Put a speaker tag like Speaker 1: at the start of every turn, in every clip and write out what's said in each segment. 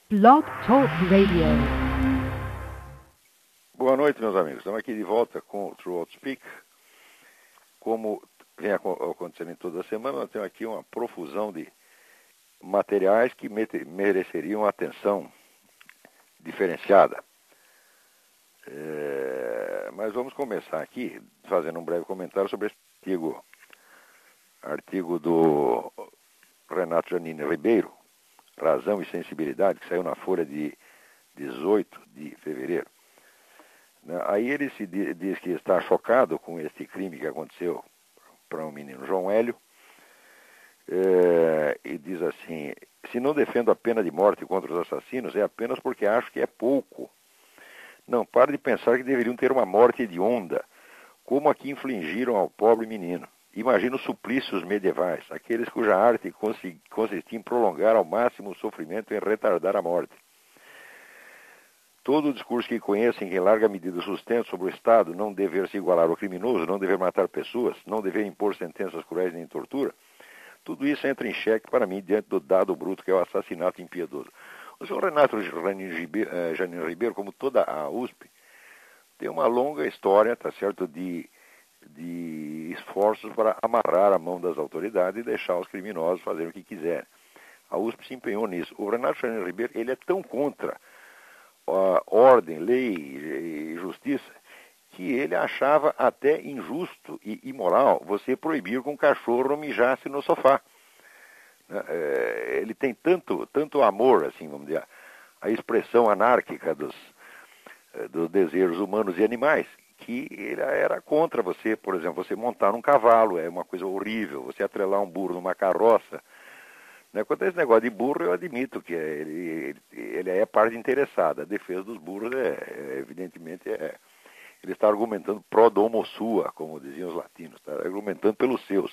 Speaker 1: Blog Talk Radio.
Speaker 2: Boa noite, meus amigos. Estamos aqui de volta com o True Outspeak. Como vem acontecendo em toda a semana, nós temos aqui uma profusão de materiais que mereceriam atenção diferenciada. Mas vamos começar aqui fazendo um breve comentário sobre esse artigo do Renato Janine Ribeiro, Razão e Sensibilidade, que saiu na Folha de 18 de fevereiro. Aí ele diz que está chocado com este crime que aconteceu para o menino João Hélio, e diz assim: se não defendo a pena de morte contra os assassinos, é apenas porque acho que é pouco. Não pare de pensar que deveriam ter uma morte hedionda, como a que infligiram ao pobre menino. Imagina os suplícios medievais, aqueles cuja arte consistia em prolongar ao máximo o sofrimento e em retardar a morte. Todo o discurso que conhecem, que em larga medida sustenta sobre o Estado não dever se igualar ao criminoso, não dever matar pessoas, não dever impor sentenças cruéis nem tortura, tudo isso entra em xeque para mim diante do dado bruto que é o assassinato impiedoso. O senhor Renato Janine Ribeiro, como toda a USP, tem uma longa história, tá certo, de esforços para amarrar a mão das autoridades e deixar os criminosos fazerem o que quiserem. A USP se empenhou nisso. O Renato Janine Ribeiro, ele é tão contra a ordem, lei e justiça, que ele achava até injusto e imoral você proibir que um cachorro mijasse no sofá. Ele tem tanto amor, assim, vamos dizer, a expressão anárquica dos desejos humanos e animais, que ele era contra você, por exemplo, você montar num cavalo, é uma coisa horrível, você atrelar um burro numa carroça. Quanto a esse negócio de burro, eu admito que ele é parte interessada. A defesa dos burros, evidentemente, ele está argumentando pro domo sua, como diziam os latinos, está argumentando pelos seus.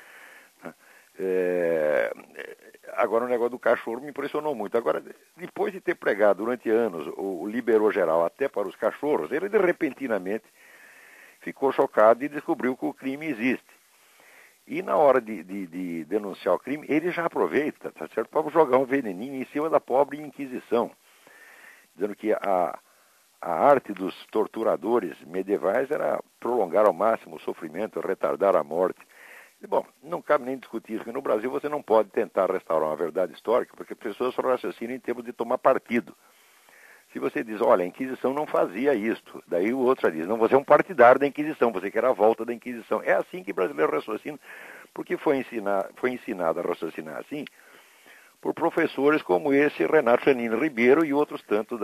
Speaker 2: Agora, o negócio do cachorro me impressionou muito. Agora, depois de ter pregado durante anos o liberou geral até para os cachorros, ele repentinamente ficou chocado e descobriu que o crime existe. E na hora de denunciar o crime, ele já aproveita, tá certo, para jogar um veneninho em cima da pobre Inquisição, dizendo que a arte dos torturadores medievais era prolongar ao máximo o sofrimento, retardar a morte. E, bom, não cabe nem discutir isso, porque no Brasil você não pode tentar restaurar uma verdade histórica, porque as pessoas só raciocinam em termos de tomar partido. Se você diz, olha, a Inquisição não fazia isto, daí o outro já diz, não, você é um partidário da Inquisição, você quer a volta da Inquisição. É assim que o brasileiro raciocina, porque foi ensinado a raciocinar assim por professores como esse Renato Janine Ribeiro e outros tantos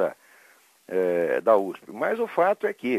Speaker 2: da USP. Mas o fato é que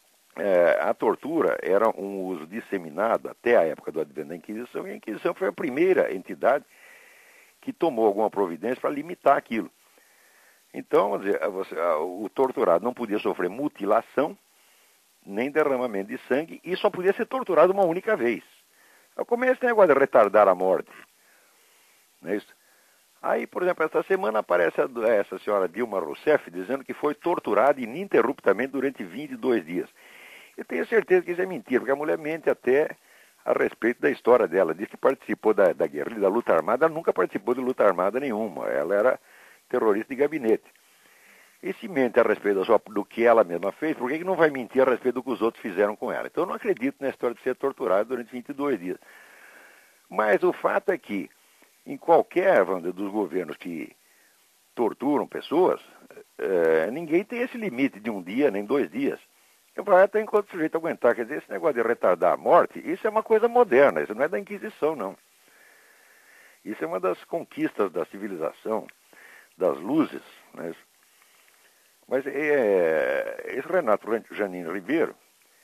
Speaker 2: a tortura era um uso disseminado até a época do advento da Inquisição, e a Inquisição foi a primeira entidade que tomou alguma providência para limitar aquilo. Então, vamos dizer, o torturado não podia sofrer mutilação, nem derramamento de sangue, e só podia ser torturado uma única vez. Como é esse negócio de retardar a morte? Não é isso? Aí, por exemplo, esta semana aparece essa senhora Dilma Rousseff dizendo que foi torturada ininterruptamente durante 22 dias. Eu tenho certeza que isso é mentira, porque a mulher mente até a respeito da história dela. Diz que participou da guerrilha, da luta armada. Ela nunca participou de luta armada nenhuma. Ela era terrorista de gabinete. E se mente a respeito do que ela mesma fez, por que não vai mentir a respeito do que os outros fizeram com ela? Então eu não acredito na história de ser torturada durante 22 dias. Mas o fato é que, em qualquer dos governos que torturam pessoas, ninguém tem esse limite de um dia, nem 2 dias. Vai até enquanto o sujeito aguentar. Quer dizer, esse negócio de retardar a morte, isso é uma coisa moderna, isso não é da Inquisição, não. Isso é uma das conquistas da civilização, das luzes, né? Mas esse Renato Janine Ribeiro,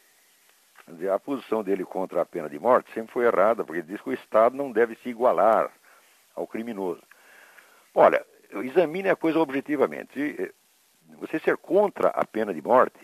Speaker 2: a posição dele contra a pena de morte sempre foi errada, porque ele diz que o Estado não deve se igualar ao criminoso. Olha, examine a coisa objetivamente. Você ser contra a pena de morte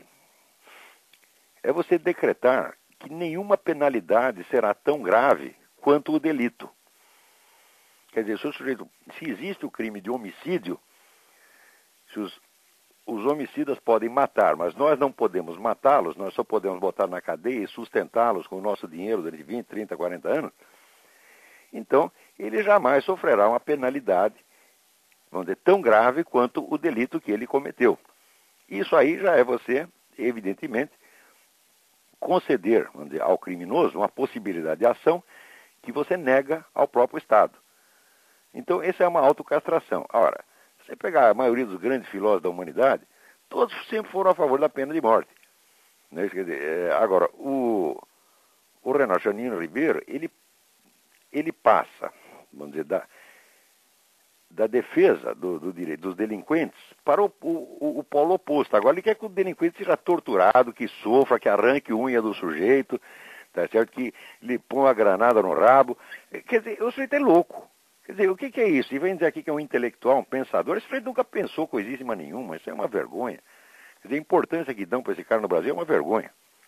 Speaker 2: é você decretar que nenhuma penalidade será tão grave quanto o delito. Quer dizer, se existe o crime de homicídio, se os homicidas podem matar, mas nós não podemos matá-los, nós só podemos botar na cadeia e sustentá-los com o nosso dinheiro durante 20, 30, 40 anos, então ele jamais sofrerá uma penalidade vamos dizer, tão grave quanto o delito que ele cometeu. Isso aí já é você, evidentemente, conceder, vamos dizer, ao criminoso uma possibilidade de ação que você nega ao próprio Estado. Então, essa é uma autocastração. Ora, se você pegar a maioria dos grandes filósofos da humanidade, todos sempre foram a favor da pena de morte. Né? Quer dizer, agora, o Renato Janino Ribeiro, ele passa, vamos dizer, da defesa do direito dos delinquentes para o polo oposto. Agora ele quer que o delinquente seja torturado, que sofra, que arranque unha do sujeito, tá certo? Que lhe põe a granada no rabo. Quer dizer, o sujeito é louco. Quer dizer, o que é isso? E vem dizer aqui que é um intelectual, um pensador. Esse sujeito nunca pensou coisíssima nenhuma. Isso é uma vergonha. Quer dizer, a importância que dão para esse cara no Brasil é uma vergonha.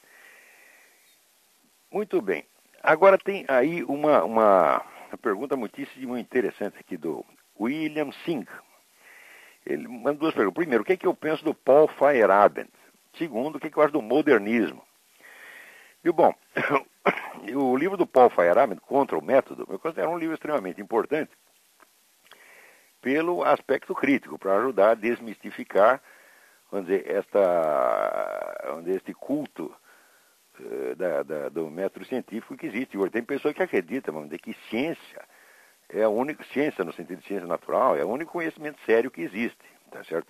Speaker 2: Muito bem. Agora tem aí uma pergunta muitíssimo interessante aqui do William Singh. Ele manda duas perguntas. Primeiro, o que é que eu penso do Paul Feyerabend? Segundo, o que é que eu acho do modernismo? E bom, o livro do Paul Feyerabend, Contra o Método, eu considero um livro extremamente importante pelo aspecto crítico, para ajudar a desmistificar, vamos dizer, este culto do método científico que existe. Hoje tem pessoas que acreditam, vamos dizer, que ciência é a única ciência, no sentido de ciência natural, é o único conhecimento sério que existe, tá certo?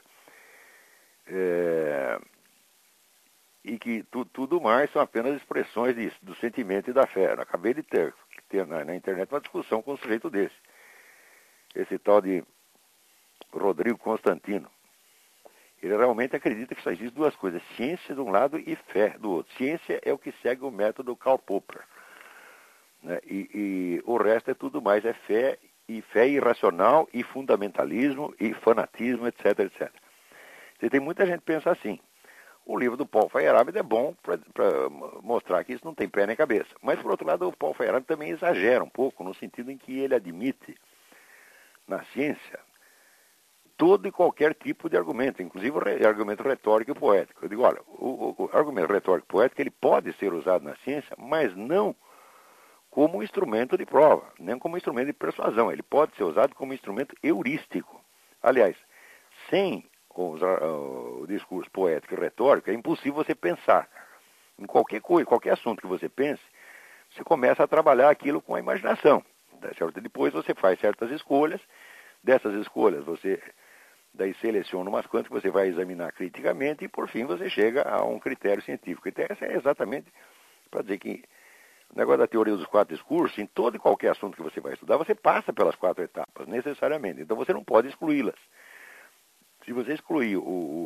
Speaker 2: E que tudo mais são apenas expressões do sentimento e da fé. Eu acabei de ter na internet uma discussão com um sujeito desse. Esse tal de Rodrigo Constantino. Ele realmente acredita que só existe duas coisas, ciência de um lado e fé do outro. Ciência é o que segue o método Karl Popper. Né? E o resto é tudo mais, é fé irracional, e fundamentalismo, e fanatismo, etc, etc. Você tem muita gente que pensa assim. O livro do Paul Feyerabend é bom para mostrar que isso não tem pé nem cabeça. Mas, por outro lado, o Paul Feyerabend também exagera um pouco, no sentido em que ele admite, na ciência, todo e qualquer tipo de argumento, inclusive o argumento retórico e poético. Eu digo, olha, o argumento retórico e poético ele pode ser usado na ciência, mas não como instrumento de prova, nem como instrumento de persuasão. Ele pode ser usado como instrumento heurístico. Aliás, sem o discurso poético e retórico, é impossível você pensar. Em qualquer coisa, qualquer assunto que você pense, você começa a trabalhar aquilo com a imaginação. Tá certo? Depois você faz certas escolhas, dessas escolhas você daí seleciona umas quantas que você vai examinar criticamente e por fim você chega a um critério científico. Então essa é exatamente para dizer que o negócio da teoria dos quatro discursos, em todo e qualquer assunto que você vai estudar, você passa pelas quatro etapas, necessariamente. Então você não pode excluí-las. Se você excluir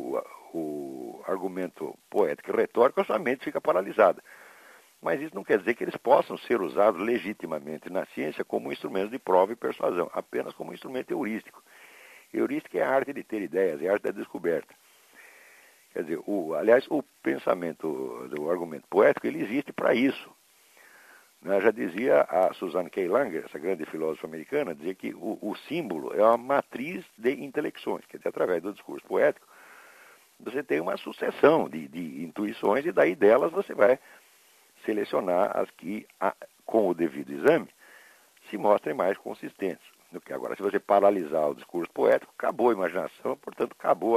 Speaker 2: o argumento poético e retórico, a sua mente fica paralisada. Mas isso não quer dizer que eles possam ser usados legitimamente na ciência como instrumentos de prova e persuasão, apenas como instrumento heurístico. Heurística é a arte de ter ideias, é a arte da descoberta. Quer dizer, aliás, o pensamento do argumento poético, ele existe para isso. Já dizia a Suzanne K. Langer, essa grande filósofa americana, dizia que o símbolo é uma matriz de intelecções, quer dizer, através do discurso poético, você tem uma sucessão de intuições e daí delas você vai selecionar as que, com o devido exame, se mostrem mais consistentes. Agora, se você paralisar o discurso poético, acabou a imaginação, portanto,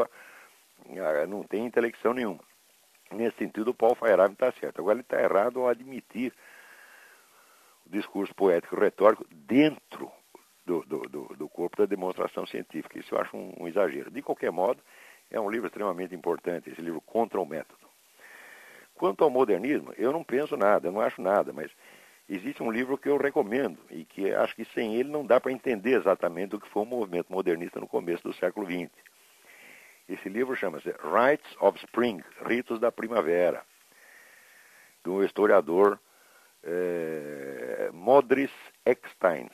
Speaker 2: não tem intelecção nenhuma. Nesse sentido, o Paul Feyerabend está certo. Agora, ele está errado ao admitir o discurso poético e retórico dentro do corpo da demonstração científica. Isso eu acho um exagero. De qualquer modo, é um livro extremamente importante, esse livro Contra o Método. Quanto ao modernismo, eu não penso nada, eu não acho nada, mas existe um livro que eu recomendo e que acho que sem ele não dá para entender exatamente o que foi o movimento modernista no começo do século XX. Esse livro chama-se Rites of Spring, Ritos da Primavera, do historiador Modris Eckstein.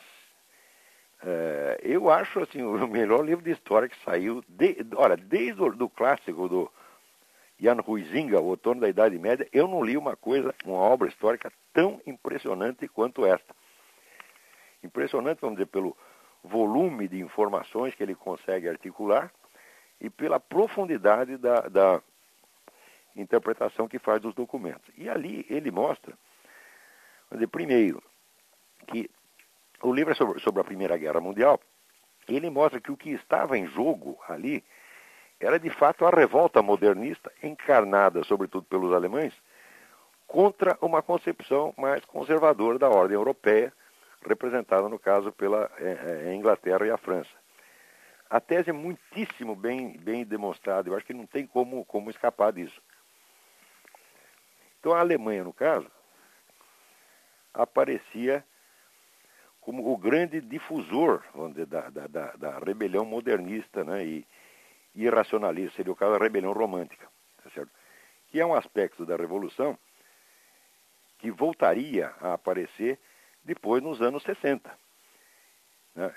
Speaker 2: Eu acho assim, o melhor livro de história que saiu, desde o clássico do Jan Huizinga, o Outono da Idade Média, eu não li uma obra histórica tão impressionante quanto esta. Impressionante, vamos dizer, pelo volume de informações que ele consegue articular e pela profundidade da interpretação que faz dos documentos. E ali ele mostra, vamos dizer, primeiro, que o livro é sobre a Primeira Guerra Mundial, ele mostra que o que estava em jogo ali era de fato a revolta modernista, encarnada sobretudo pelos alemães, contra uma concepção mais conservadora da ordem europeia, representada no caso pela Inglaterra e a França. A tese é muitíssimo bem demonstrada, eu acho que não tem como escapar disso. Então a Alemanha, no caso, aparecia como o grande difusor, vamos dizer, da rebelião modernista, né, e irracionalista, seria o caso da rebelião romântica, tá certo? Que é um aspecto da Revolução que voltaria a aparecer depois nos anos 60. Né?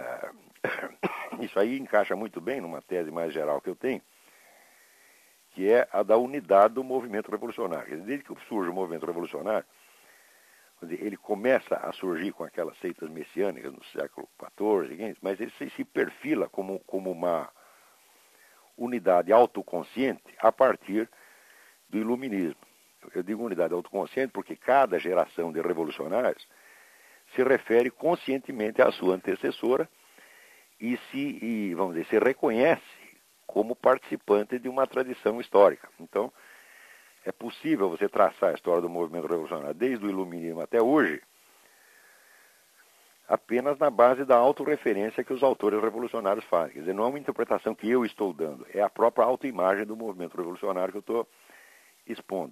Speaker 2: Isso aí encaixa muito bem numa tese mais geral que eu tenho, que é a da unidade do movimento revolucionário. Desde que surge o movimento revolucionário, ele começa a surgir com aquelas seitas messiânicas no século XIV, mas ele se perfila como uma unidade autoconsciente a partir do iluminismo. Eu digo unidade autoconsciente porque cada geração de revolucionários se refere conscientemente à sua antecessora e vamos dizer, se reconhece como participante de uma tradição histórica. Então, é possível você traçar a história do movimento revolucionário desde o iluminismo até hoje apenas na base da autorreferência que os autores revolucionários fazem. Quer dizer, não é uma interpretação que eu estou dando, é a própria autoimagem do movimento revolucionário que eu estou expondo.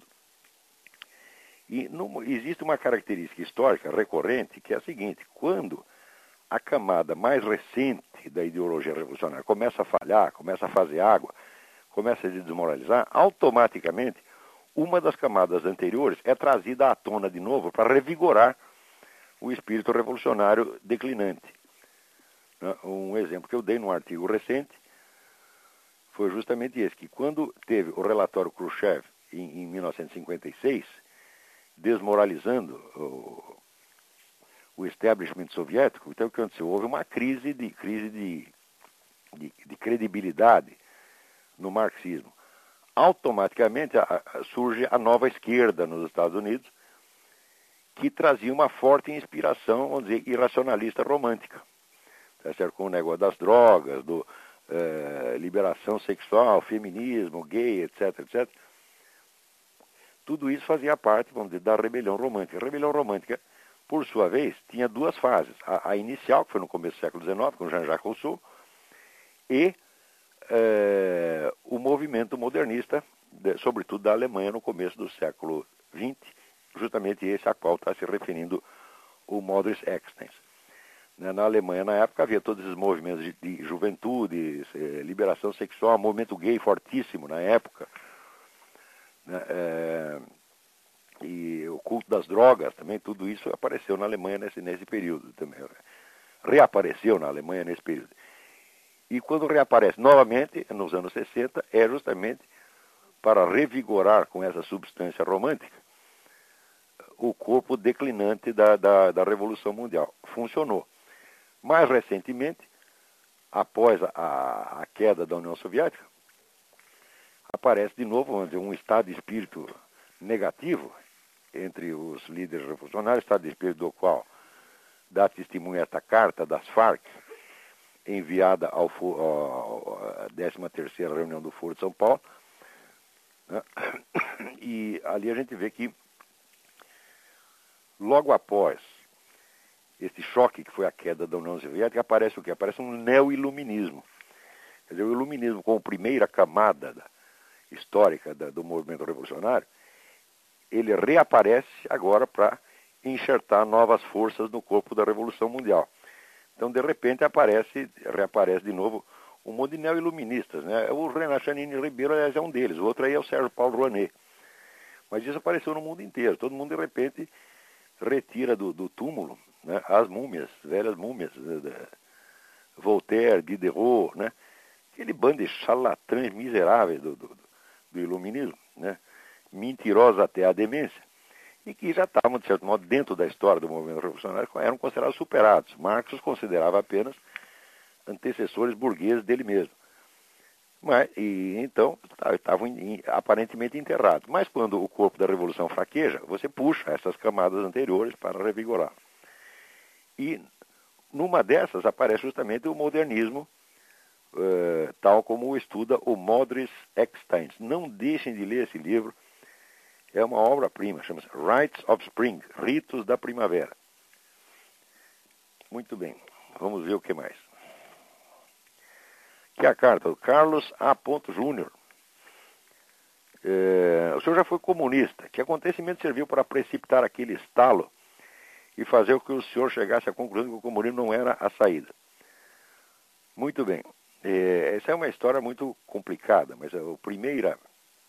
Speaker 2: E existe uma característica histórica recorrente que é a seguinte: quando a camada mais recente da ideologia revolucionária começa a falhar, começa a fazer água, começa a se desmoralizar, automaticamente uma das camadas anteriores é trazida à tona de novo para revigorar o espírito revolucionário declinante. Um exemplo que eu dei num artigo recente foi justamente esse, que quando teve o relatório Khrushchev em 1956, desmoralizando o establishment soviético, então o que aconteceu? Houve uma crise de credibilidade no marxismo. Automaticamente surge a nova esquerda nos Estados Unidos, que trazia uma forte inspiração, vamos dizer, irracionalista romântica. Tá certo? Com o negócio das drogas, liberação sexual, feminismo, gay, etc, etc. Tudo isso fazia parte, vamos dizer, da rebelião romântica. A rebelião romântica, por sua vez, tinha duas fases. A inicial, que foi no começo do século XIX, com Jean-Jacques Rousseau, e o movimento modernista, sobretudo da Alemanha, no começo do século XX, justamente esse a qual está se referindo o Modris Extens. Na Alemanha, na época, havia todos esses movimentos de juventude, liberação sexual, movimento gay fortíssimo na época, e o culto das drogas também, tudo isso apareceu na Alemanha nesse período também. Reapareceu na Alemanha nesse período. E quando reaparece novamente, nos anos 60, é justamente para revigorar com essa substância romântica o corpo declinante da Revolução Mundial. Funcionou. Mais recentemente, após a queda da União Soviética, aparece de novo, vamos dizer, um estado de espírito negativo entre os líderes revolucionários, estado de espírito do qual dá testemunho esta carta das Farc, enviada à 13ª reunião do Foro de São Paulo, né? E ali a gente vê que logo após esse choque que foi a queda da União Soviética, aparece o quê? Aparece um neo-iluminismo. Quer dizer, o iluminismo como primeira camada histórica do movimento revolucionário, ele reaparece agora para enxertar novas forças no corpo da Revolução Mundial. Então, de repente, reaparece de novo um monte de neo-iluministas, né? O Renan Chanini Ribeiro, aliás, é um deles. O outro aí é o Sérgio Paulo Rouanet. Mas isso apareceu no mundo inteiro. Todo mundo, de repente, retira do túmulo, né, as múmias, velhas múmias, Voltaire, Diderot, né? Aquele bando de charlatães miseráveis do iluminismo, né? Mentirosos até a demência, e que já estavam, de certo modo, dentro da história do movimento revolucionário, eram considerados superados. Marx os considerava apenas antecessores burgueses dele mesmo. Então, estavam aparentemente enterrados. Mas quando o corpo da revolução fraqueja, você puxa essas camadas anteriores para revigorar. E numa dessas aparece justamente o modernismo, tal como o estuda o Modris Ekstein. Não deixem de ler esse livro, é uma obra-prima, chama-se Rites of Spring, Ritos da Primavera. Muito bem, vamos ver o que mais. Aqui é a carta do Carlos A. Júnior. O senhor já foi comunista. Que acontecimento serviu para precipitar aquele estalo e fazer com que o senhor chegasse à conclusão que o comunismo não era a saída? Muito bem. Essa é uma história muito complicada, mas o primeiro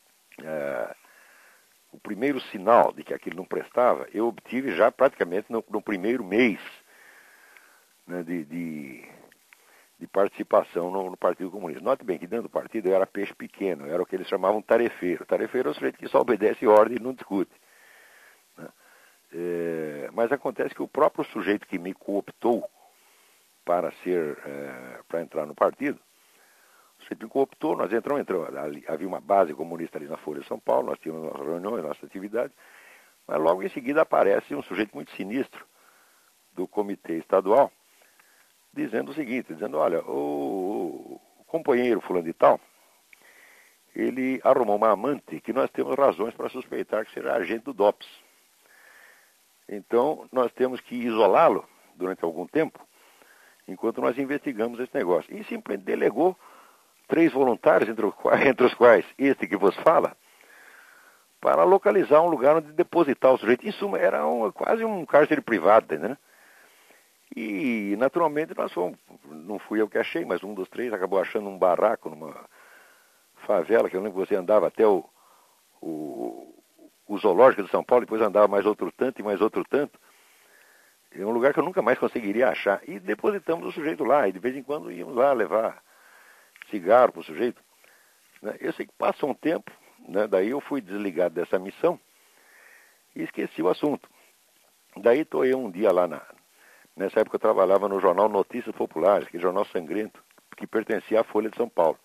Speaker 2: sinal de que aquilo não prestava, eu obtive já praticamente no primeiro mês, né, de participação no Partido Comunista. Note bem que dentro do partido eu era peixe pequeno, eu era o que eles chamavam tarefeiro. Tarefeiro é o sujeito que só obedece ordem e não discute, né? Mas acontece que o próprio sujeito que me cooptou para entrar no partido, o sujeito me cooptou, nós entramos, havia uma base comunista ali na Folha de São Paulo, nós tínhamos nossas reuniões, nossas atividades, mas logo em seguida aparece um sujeito muito sinistro do comitê estadual, dizendo o seguinte, olha, o companheiro fulano de tal, ele arrumou uma amante que nós temos razões para suspeitar que seja agente do DOPS. Então, nós temos que isolá-lo durante algum tempo, enquanto nós investigamos esse negócio. E simplesmente delegou 3 voluntários, entre os quais este que vos fala, para localizar um lugar onde depositar o sujeito. Em suma, era quase um cárcere privado, entendeu? E, naturalmente, não fui eu que achei, mas um dos 3 acabou achando um barraco numa favela, que eu lembro que você andava até o zoológico de São Paulo, depois andava mais outro tanto e mais outro tanto. É um lugar que eu nunca mais conseguiria achar. E depositamos o sujeito lá, e de vez em quando íamos lá levar cigarro para o sujeito. Eu sei que passou um tempo, né, daí eu fui desligado dessa missão e esqueci o assunto. Daí estou eu um dia lá nessa época eu trabalhava no jornal Notícias Populares, que é jornal sangrento, que pertencia à Folha de São Paulo.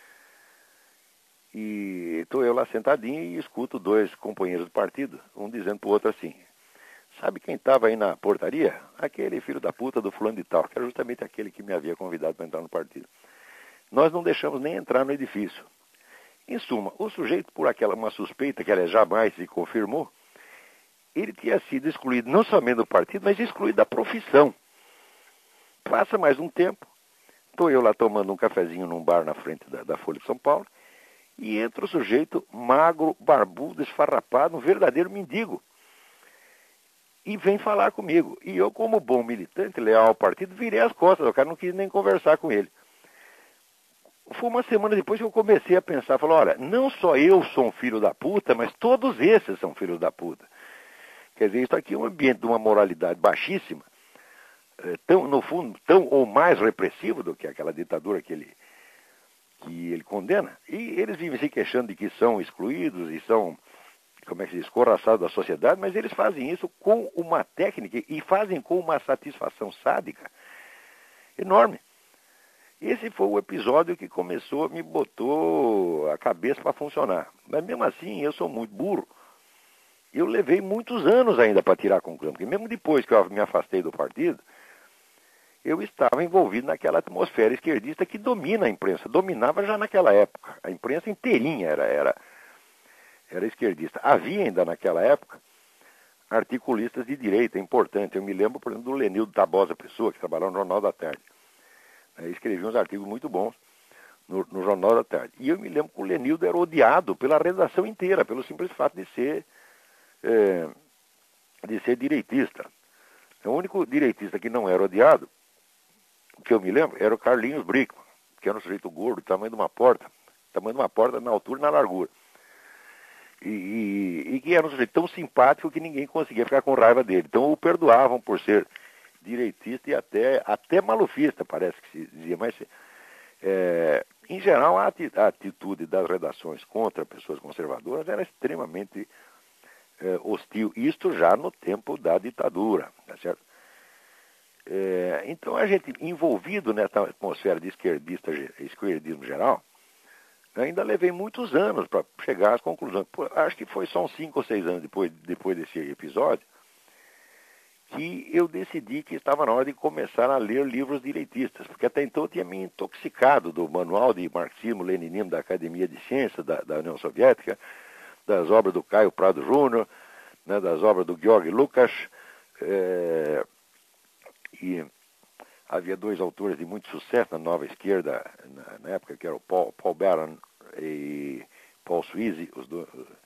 Speaker 2: E estou eu lá sentadinho e escuto 2 companheiros do partido, um dizendo para o outro assim, sabe quem estava aí na portaria? Aquele filho da puta do fulano de tal, que era justamente aquele que me havia convidado para entrar no partido. Nós não deixamos nem entrar no edifício. Em suma, o sujeito, por uma suspeita que ela jamais se confirmou, ele tinha sido excluído não somente do partido, mas excluído da profissão. Passa mais um tempo, estou eu lá tomando um cafezinho num bar na frente da Folha de São Paulo, e entra o sujeito magro, barbudo, esfarrapado, um verdadeiro mendigo, e vem falar comigo. E eu, como bom militante, leal ao partido, virei as costas, o cara não quis nem conversar com ele. Foi uma semana depois que eu comecei a pensar, falei, olha, não só eu sou um filho da puta, mas todos esses são filhos da puta. Quer dizer, isso aqui é um ambiente de uma moralidade baixíssima, no fundo, tão ou mais repressivo do que aquela ditadura que ele condena. E eles vivem se queixando de que são excluídos e são, como é que se diz, escorraçados da sociedade, mas eles fazem isso com uma técnica e fazem com uma satisfação sádica enorme. Esse foi o episódio que me botou a cabeça para funcionar. Mas mesmo assim, eu sou muito burro. Eu levei muitos anos ainda para tirar a conclusão, porque mesmo depois que eu me afastei do partido, eu estava envolvido naquela atmosfera esquerdista que domina a imprensa, dominava já naquela época. A imprensa inteirinha era esquerdista. Havia ainda naquela época articulistas de direita, importante. Eu me lembro, por exemplo, do Lenildo Tabosa Pessoa, que trabalhava no Jornal da Tarde. Escrevia uns artigos muito bons no Jornal da Tarde. E eu me lembro que o Lenildo era odiado pela redação inteira, pelo simples fato de ser direitista. O único direitista que não era odiado, que eu me lembro, era o Carlinhos Brickman, que era um sujeito gordo, tamanho de uma porta na altura e na largura. E que era um sujeito tão simpático que ninguém conseguia ficar com raiva dele. Então o perdoavam por ser direitista e até malufista, parece que se dizia. Mas, em geral, a atitude das redações contra pessoas conservadoras era extremamente hostil. Isto já no tempo da ditadura, tá certo? Então, a gente, envolvido nessa atmosfera de esquerdismo geral, ainda levei muitos anos para chegar às conclusões. Acho que foi só uns 5 ou 6 anos depois desse episódio que eu decidi que estava na hora de começar a ler livros direitistas, porque até então eu tinha me intoxicado do manual de marxismo-leninismo da Academia de Ciências da União Soviética, das obras do Caio Prado Júnior, né, das obras do Georg Lukács, e havia dois autores de muito sucesso na nova esquerda, na época, que eram Paul Baran e Paul Sweezy, os dois.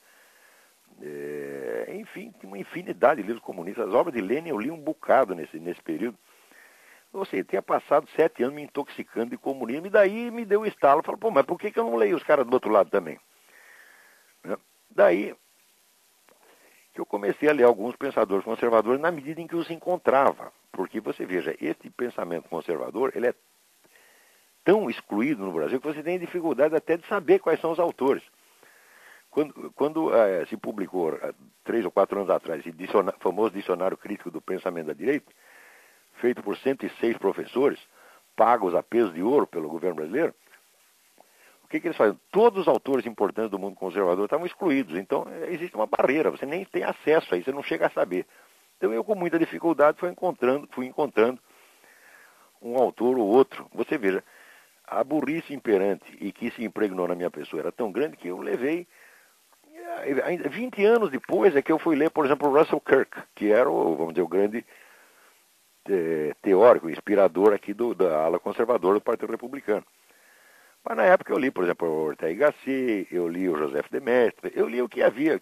Speaker 2: Enfim, tinha uma infinidade de livros comunistas. As obras de Lenin eu li um bocado nesse período. Ou seja, tinha passado 7 anos me intoxicando de comunismo, e daí me deu o estalo. Falei, pô, mas por que eu não leio os caras do outro lado também? Né? Daí que eu comecei a ler alguns pensadores conservadores na medida em que os encontrava. Porque você veja, esse pensamento conservador, ele é tão excluído no Brasil que você tem dificuldade até de saber quais são os autores. Quando se publicou, 3 ou 4 anos atrás, esse famoso Dicionário Crítico do Pensamento da Direita, feito por 106 professores, pagos a peso de ouro pelo governo brasileiro, o que eles fazem? Todos os autores importantes do mundo conservador estavam excluídos. Então, existe uma barreira, você nem tem acesso a isso, você não chega a saber. Então, eu, com muita dificuldade, fui encontrando um autor ou outro. Você veja, a burrice imperante e que se impregnou na minha pessoa era tão grande que eu levei... 20 anos depois é que eu fui ler, por exemplo, Russell Kirk, que era vamos dizer, o grande teórico, inspirador aqui da ala conservadora do Partido Republicano. Mas na época eu li, por exemplo, o Ortega y Gasset, eu li o Joseph de Maistre, eu li o que havia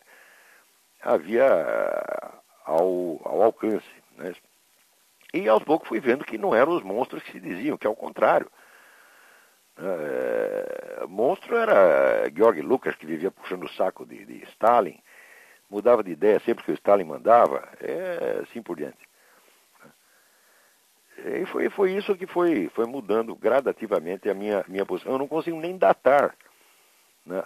Speaker 2: ao alcance. Né? E aos poucos fui vendo que não eram os monstros que se diziam, que ao contrário. Monstro era Georg Lukács, que vivia puxando o saco de Stalin, mudava de ideia sempre que o Stalin mandava, assim por diante. E foi isso que foi mudando gradativamente a minha posição. Eu não consigo nem datar, né,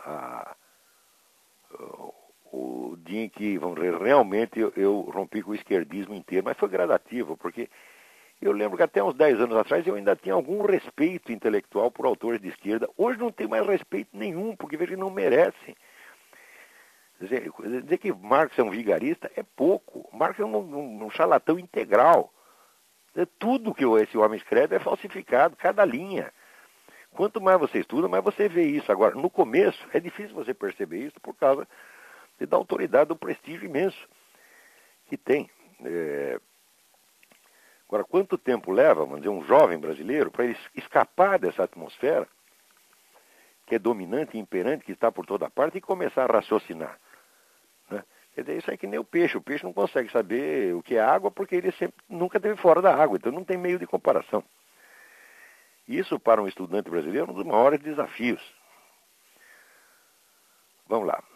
Speaker 2: o dia em que, vamos dizer, realmente eu rompi com o esquerdismo inteiro, mas foi gradativo, porque eu lembro que até uns 10 anos atrás eu ainda tinha algum respeito intelectual por autores de esquerda. Hoje não tenho mais respeito nenhum, porque vejo que não merecem. Dizer que Marx é um vigarista é pouco. Marx é um charlatão integral. Tudo que esse homem escreve é falsificado, cada linha. Quanto mais você estuda, mais você vê isso. Agora, no começo, é difícil você perceber isso por causa da autoridade, do prestígio imenso que tem. Agora, quanto tempo leva, vamos dizer, um jovem brasileiro para ele escapar dessa atmosfera que é dominante e imperante, que está por toda parte, e começar a raciocinar? Né? Quer dizer, isso é que nem o peixe. O peixe não consegue saber o que é água porque ele nunca esteve fora da água, então não tem meio de comparação. Isso, para um estudante brasileiro, é um dos maiores desafios. Vamos lá.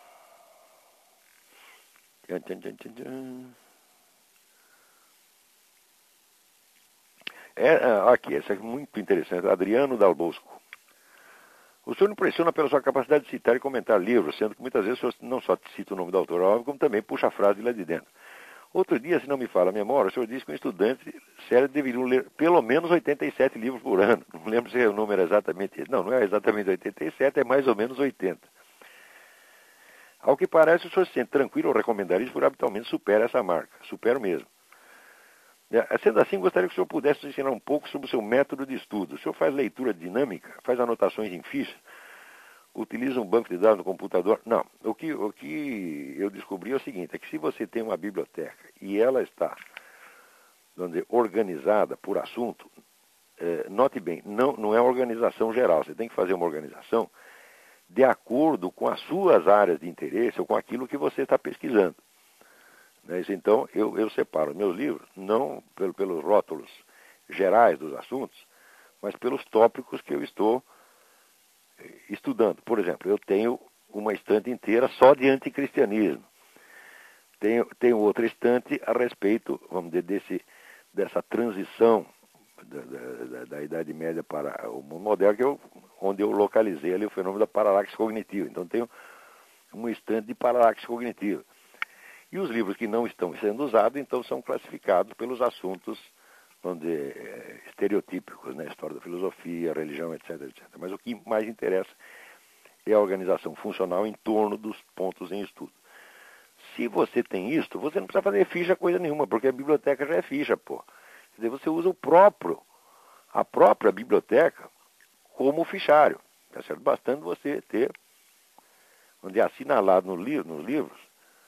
Speaker 2: Aqui, essa é muito interessante. Adriano Dal Bosco. O senhor impressiona pela sua capacidade de citar e comentar livros, sendo que muitas vezes o senhor não só cita o nome do autor, óbvio, como também puxa a frase de lá de dentro. Outro dia, se não me falha a memória, o senhor disse que um estudante sério deveria ler pelo menos 87 livros por ano. Não lembro se o número é exatamente esse. Não é exatamente 87, é mais ou menos 80. Ao que parece, o senhor se sente tranquilo ao recomendar isso, porque habitualmente supera essa marca. Supero mesmo. Sendo assim, gostaria que o senhor pudesse nos ensinar um pouco sobre o seu método de estudo. O senhor faz leitura dinâmica, faz anotações em ficha, utiliza um banco de dados no computador? Não. O que eu descobri é o seguinte, é que se você tem uma biblioteca e ela está, vamos dizer, organizada por assunto, note bem, não é uma organização geral. Você tem que fazer uma organização de acordo com as suas áreas de interesse ou com aquilo que você está pesquisando. Então, eu separo meus livros, não pelos rótulos gerais dos assuntos, mas pelos tópicos que eu estou estudando. Por exemplo, eu tenho uma estante inteira só de anticristianismo. Tenho outra estante a respeito, vamos dizer, dessa transição da Idade Média para o mundo moderno, onde eu localizei ali o fenômeno da paralaxe cognitiva. Então, tenho uma estante de paralaxe cognitiva. E os livros que não estão sendo usados, então, são classificados pelos assuntos, vamos dizer, estereotípicos, né? História da filosofia, religião, etc, etc. Mas o que mais interessa é a organização funcional em torno dos pontos em estudo. Se você tem isso, você não precisa fazer ficha coisa nenhuma, porque a biblioteca já é ficha, pô. Quer dizer, você usa a própria biblioteca como fichário. Tá certo? Bastando você ter, onde é assinalado nos livros,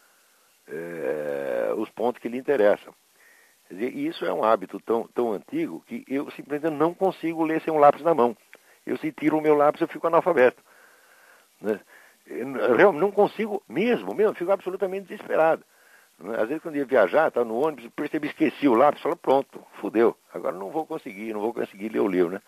Speaker 2: os pontos que lhe interessam. Quer dizer, isso é um hábito tão antigo que eu simplesmente não consigo ler sem um lápis na mão. Se tiro o meu lápis, eu fico analfabeto. Né? Eu não consigo mesmo, fico absolutamente desesperado. Né? Às vezes, quando eu ia viajar, estava no ônibus, percebi, esqueci o lápis, falei, pronto, fudeu. Agora não vou conseguir ler o livro, né?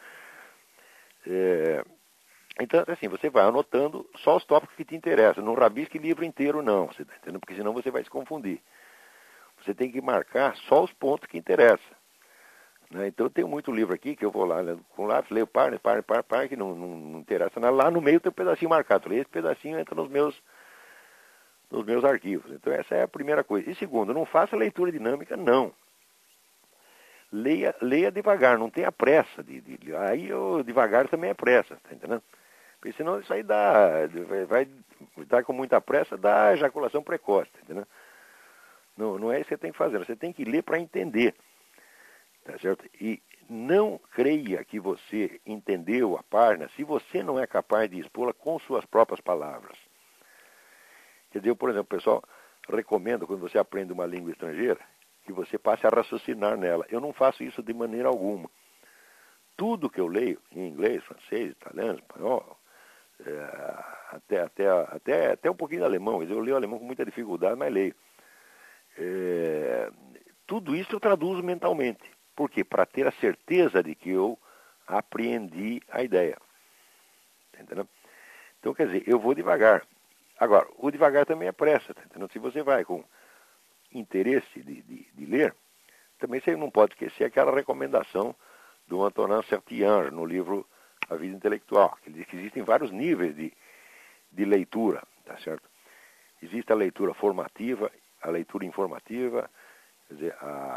Speaker 2: Então, assim, você vai anotando só os tópicos que te interessam. Não rabisque livro inteiro, não, você tá entendendo? Porque senão você vai se confundir. Você tem que marcar só os pontos que interessam. Né? Então, eu tenho muito livro aqui que eu vou lá, né, com lápis, leio par, que não interessa nada. Lá no meio tem um pedacinho marcado. Esse pedacinho entra nos meus arquivos. Então, essa é a primeira coisa. E segundo, não faça leitura dinâmica, não. Leia devagar, não tenha pressa. Aí, devagar também é pressa, tá entendendo? Porque senão isso aí vai dar com muita pressa, dá ejaculação precoce, tá entendendo? Não é isso que você tem que fazer, você tem que ler para entender, tá certo? E não creia que você entendeu a página se você não é capaz de expô-la com suas próprias palavras. Quer dizer, por exemplo, pessoal, recomendo quando você aprende uma língua estrangeira, que você passe a raciocinar nela. Eu não faço isso de maneira alguma. Tudo que eu leio em inglês, francês, italiano, espanhol, até um pouquinho de alemão. Eu leio alemão com muita dificuldade, mas leio. Tudo isso eu traduzo mentalmente. Por quê? Para ter a certeza de que eu apreendi a ideia. Entendeu? Então, quer dizer, eu vou devagar. Agora, o devagar também é pressa. Tá entendendo? Se você vai com interesse de ler, também você não pode esquecer aquela recomendação do Antonin Saint-Exupéry no livro A Vida Intelectual, que ele diz que existem vários níveis de leitura, tá certo? Existe a leitura formativa, a leitura informativa, quer dizer,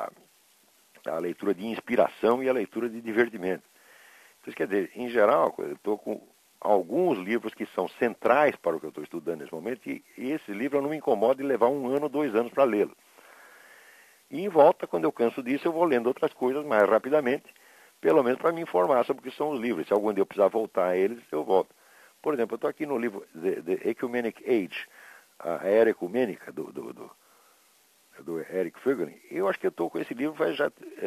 Speaker 2: a leitura de inspiração e a leitura de divertimento. Então, quer dizer, em geral, eu estou com alguns livros que são centrais para o que eu estou estudando nesse momento, e esse livro eu não me incomodo de levar 1 ano, 2 anos para lê-lo. E em volta, quando eu canso disso, eu vou lendo outras coisas mais rapidamente, pelo menos para me informar sobre o que são os livros. Se algum dia eu precisar voltar a eles, eu volto. Por exemplo, eu estou aqui no livro The Ecumenic Age, a Era Ecumênica, do Eric Fögling. Eu acho que eu estou com esse livro, já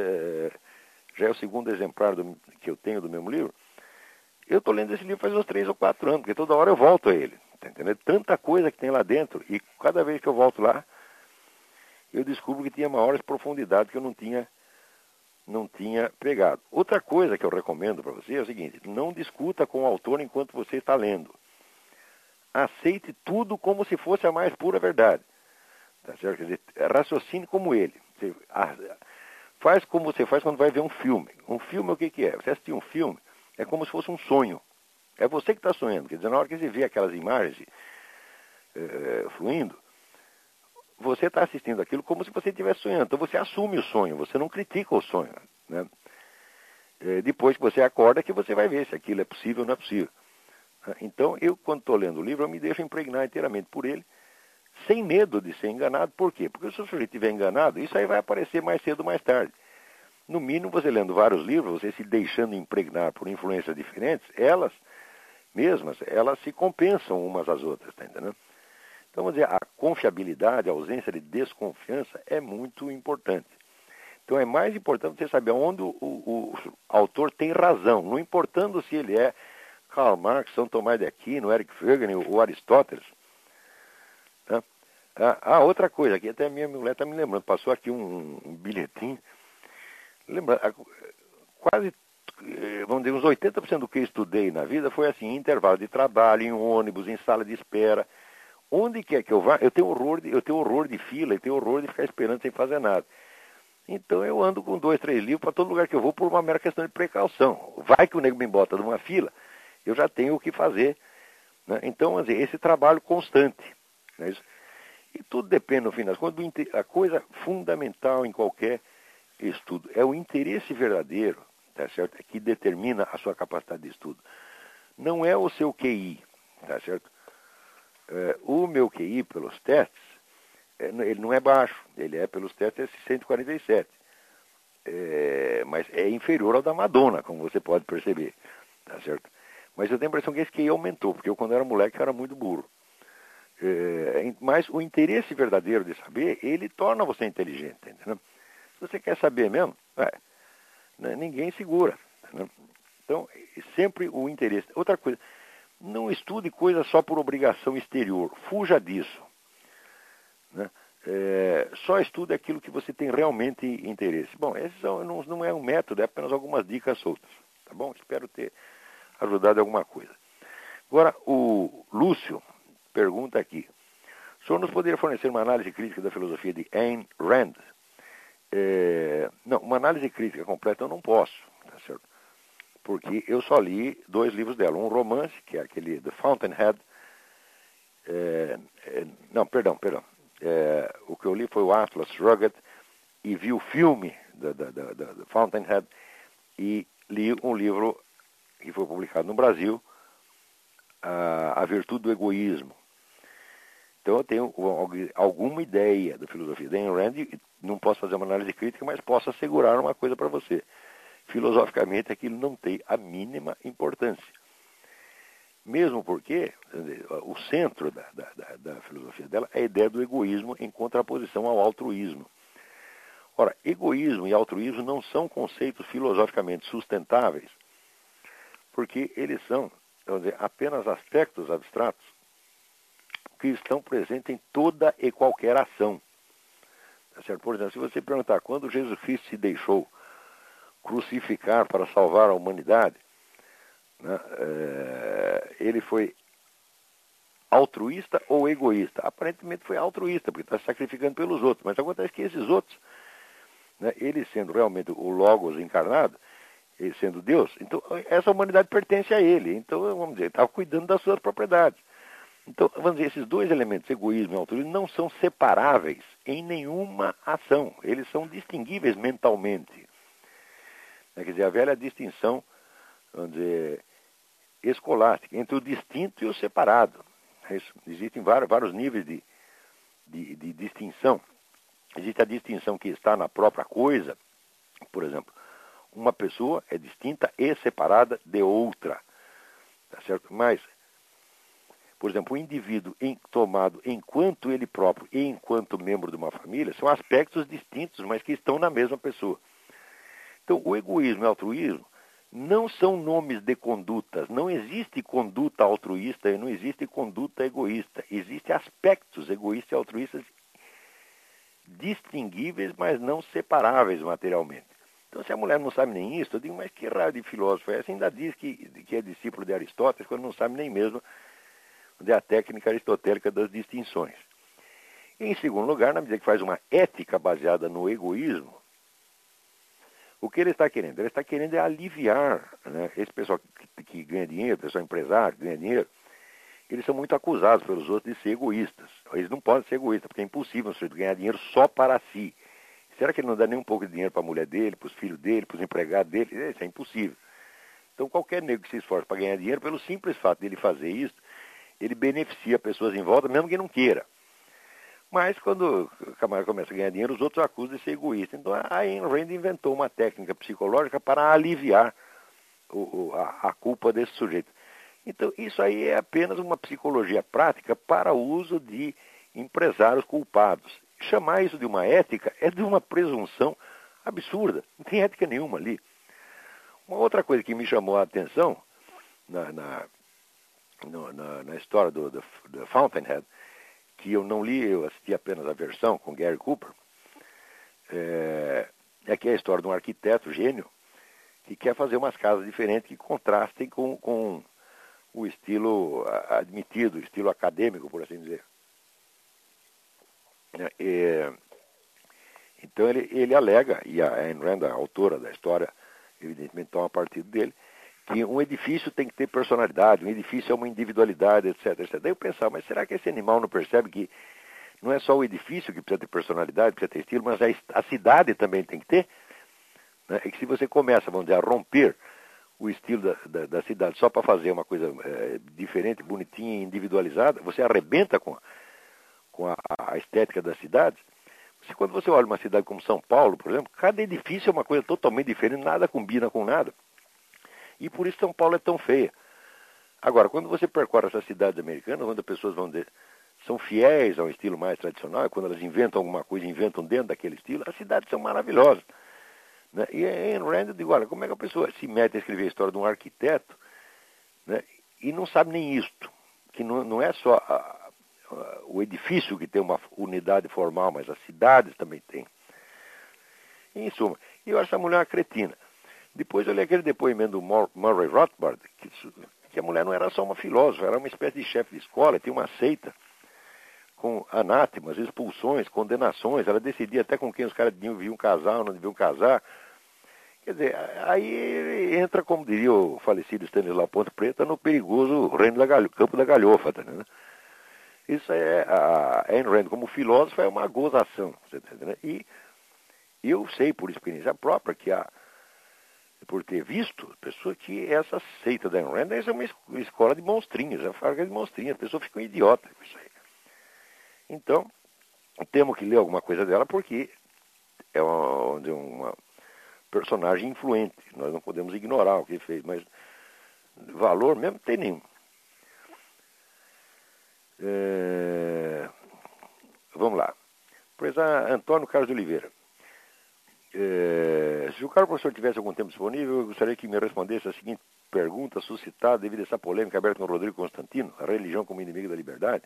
Speaker 2: é o segundo exemplar que eu tenho do mesmo livro. Eu estou lendo esse livro faz uns 3 ou 4 anos, porque toda hora eu volto a ele. Tá entendendo? Tanta coisa que tem lá dentro, e cada vez que eu volto lá, eu descubro que tinha maiores profundidades que eu não tinha pegado. Outra coisa que eu recomendo para você é o seguinte: não discuta com o autor enquanto você está lendo. Aceite tudo como se fosse a mais pura verdade. Tá certo? Quer dizer, raciocine como ele. Faz como você faz quando vai ver um filme. Um filme o que é? Você assistir um filme é como se fosse um sonho. É você que está sonhando. Quer dizer, na hora que você vê aquelas imagens fluindo, você está assistindo aquilo como se você estivesse sonhando. Então você assume o sonho, você não critica o sonho. Né? Depois que você acorda, que você vai ver se aquilo é possível ou não é possível. Então, eu, quando estou lendo o livro, eu me deixo impregnar inteiramente por ele, sem medo de ser enganado. Por quê? Porque se o sujeito estiver enganado, isso aí vai aparecer mais cedo ou mais tarde. No mínimo, você lendo vários livros, você se deixando impregnar por influências diferentes, elas se compensam umas às outras, tá entendendo? Então, vamos dizer, a confiabilidade, a ausência de desconfiança é muito importante. Então, é mais importante você saber onde o autor tem razão, não importando se ele é Karl Marx, São Tomás de Aquino, Eric Fögling ou Aristóteles. Né? Outra coisa, que até a minha mulher está me lembrando, passou aqui um bilhetinho. Lembra, quase, vamos dizer, uns 80% do que eu estudei na vida foi assim, em intervalo de trabalho, em ônibus, em sala de espera. Onde quer que eu vá, eu tenho horror de fila, eu tenho horror de ficar esperando sem fazer nada. Então eu ando com 2, 3 livros para todo lugar que eu vou por uma mera questão de precaução. Vai que o nego me bota numa fila, eu já tenho o que fazer. Né? Então, assim, esse trabalho constante. Né? E tudo depende, no fim das contas, a coisa fundamental em qualquer estudo é o interesse verdadeiro, tá certo? Que determina a sua capacidade de estudo. Não é o seu QI, tá certo? O meu QI, pelos testes, ele não é baixo, ele é, pelos testes, 147. Mas é inferior ao da Madonna, como você pode perceber, tá certo? Mas eu tenho a impressão que esse QI aumentou, porque eu, quando era moleque, era muito burro. Mas o interesse verdadeiro de saber, ele torna você inteligente, entendeu? Se você quer saber mesmo, ninguém segura, entendeu? Então, sempre o interesse. Outra coisa, não estude coisa só por obrigação exterior, fuja disso, né? Só estude aquilo que você tem realmente interesse. Bom, esse não é um método, é apenas algumas dicas soltas, tá bom? Espero ter ajudado em alguma coisa. Agora, o Lúcio pergunta aqui: o senhor nos poderia fornecer uma análise crítica da filosofia de Ayn Rand? Não, uma análise crítica completa eu não posso, tá certo? Porque eu só li 2 livros dela. Um romance, que é aquele The Fountainhead. Não, perdão. O que eu li foi o Atlas Shrugged e vi o filme da Fountainhead e li um livro que foi publicado no Brasil, A Virtude do Egoísmo. Então eu tenho alguma ideia da filosofia da Ayn Rand. Não posso fazer uma análise crítica, mas posso assegurar uma coisa para você. Filosoficamente, aquilo não tem a mínima importância. Mesmo porque o centro da filosofia dela é a ideia do egoísmo em contraposição ao altruísmo. Ora, egoísmo e altruísmo não são conceitos filosoficamente sustentáveis, porque eles são, vamos dizer, apenas aspectos abstratos que estão presentes em toda e qualquer ação. Tá certo? Por exemplo, se você perguntar quando Jesus Cristo se deixou crucificar para salvar a humanidade, né, ele foi altruísta ou egoísta? Aparentemente foi altruísta, porque está se sacrificando pelos outros. Mas acontece que esses outros, né, ele sendo realmente o Logos encarnado, ele sendo Deus, então essa humanidade pertence a ele. Então, vamos dizer, ele estava cuidando das suas propriedades. Então, vamos dizer, esses 2 elementos, egoísmo e altruísmo, não são separáveis em nenhuma ação. Eles são distinguíveis mentalmente. Quer dizer, a velha distinção, vamos dizer, escolástica, entre o distinto e o separado. Existem vários níveis de distinção. Existe a distinção que está na própria coisa. Por exemplo, uma pessoa é distinta e separada de outra. Tá certo? Mas, por exemplo, o indivíduo tomado enquanto ele próprio e enquanto membro de uma família são aspectos distintos, mas que estão na mesma pessoa. Então, o egoísmo e o altruísmo não são nomes de condutas. Não existe conduta altruísta e não existe conduta egoísta. Existem aspectos egoístas e altruístas distinguíveis, mas não separáveis materialmente. Então, se a mulher não sabe nem isso, eu digo, mas que raio de filósofo é esse? Ainda diz que é discípulo de Aristóteles, quando não sabe nem mesmo a técnica aristotélica das distinções. E, em segundo lugar, na medida que faz uma ética baseada no egoísmo, o que ele está querendo? Ele está querendo aliviar, né, esse pessoal que ganha dinheiro, pessoal empresário que ganha dinheiro, eles são muito acusados pelos outros de ser egoístas. Eles não podem ser egoístas, porque é impossível um sujeito ganhar dinheiro só para si. Será que ele não dá nem um pouco de dinheiro para a mulher dele, para os filhos dele, para os empregados dele? Isso é impossível. Então, qualquer nego que se esforce para ganhar dinheiro, pelo simples fato dele fazer isso, ele beneficia pessoas em volta, mesmo que não queira. Mas, quando o camarada começa a ganhar dinheiro, os outros acusam de ser egoísta. Então, a Ayn Rand inventou uma técnica psicológica para aliviar a culpa desse sujeito. Então, isso aí é apenas uma psicologia prática para o uso de empresários culpados. Chamar isso de uma ética é de uma presunção absurda. Não tem ética nenhuma ali. Uma outra coisa que me chamou a atenção na história do Fountainhead, que eu não li, eu assisti apenas a versão com Gary Cooper, é que é a história de um arquiteto gênio que quer fazer umas casas diferentes que contrastem com o estilo admitido, o estilo acadêmico, por assim dizer. Então ele alega, e a Ayn Rand, a autora da história, evidentemente toma partido dele, que um edifício tem que ter personalidade, um edifício é uma individualidade, etc, etc. Daí eu pensava, mas será que esse animal não percebe que não é só o edifício que precisa ter personalidade, precisa ter estilo, mas a cidade também tem que ter? Né? E que se você começa, vamos dizer, a romper o estilo da cidade só para fazer uma coisa diferente, bonitinha, individualizada, você arrebenta com com a estética das cidades. Quando você olha uma cidade como São Paulo, por exemplo, cada edifício é uma coisa totalmente diferente, nada combina com nada. E por isso São Paulo é tão feia. Agora, quando você percorre essas cidades americanas, onde as pessoas são fiéis ao estilo mais tradicional, e quando elas inventam alguma coisa, inventam dentro daquele estilo, as cidades são maravilhosas. Né? E em Rand, eu digo, olha, como é que a pessoa se mete a escrever a história de um arquiteto, né, e não sabe nem isto, que não é só o edifício que tem uma unidade formal, mas as cidades também têm. Em suma, eu acho essa mulher uma cretina. Depois eu li aquele depoimento do Murray Rothbard, que a mulher não era só uma filósofa, era uma espécie de chefe de escola, tinha uma seita com anátemas, expulsões, condenações, ela decidia até com quem os caras deviam casar ou não deviam casar. Quer dizer, aí entra, como diria o falecido Stanislau Ponte Preta, no perigoso reino campo da galhofa, tá, né? Isso a Ayn Rand, como filósofa, é uma gozação, você tá entendendo? E eu sei, por experiência própria, por ter visto, pessoa que essa seita da Ayn Rand é uma escola de monstrinhos, é uma fábrica de monstrinhos, a pessoa fica idiota com isso aí. Então, temos que ler alguma coisa dela, porque é uma personagem influente. Nós não podemos ignorar o que fez, mas valor mesmo tem nenhum. Vamos lá. Professor Antônio Carlos de Oliveira. Se o caro professor tivesse algum tempo disponível, eu gostaria que me respondesse a seguinte pergunta suscitada devido a essa polêmica aberta com o Rodrigo Constantino, a religião como inimigo da liberdade.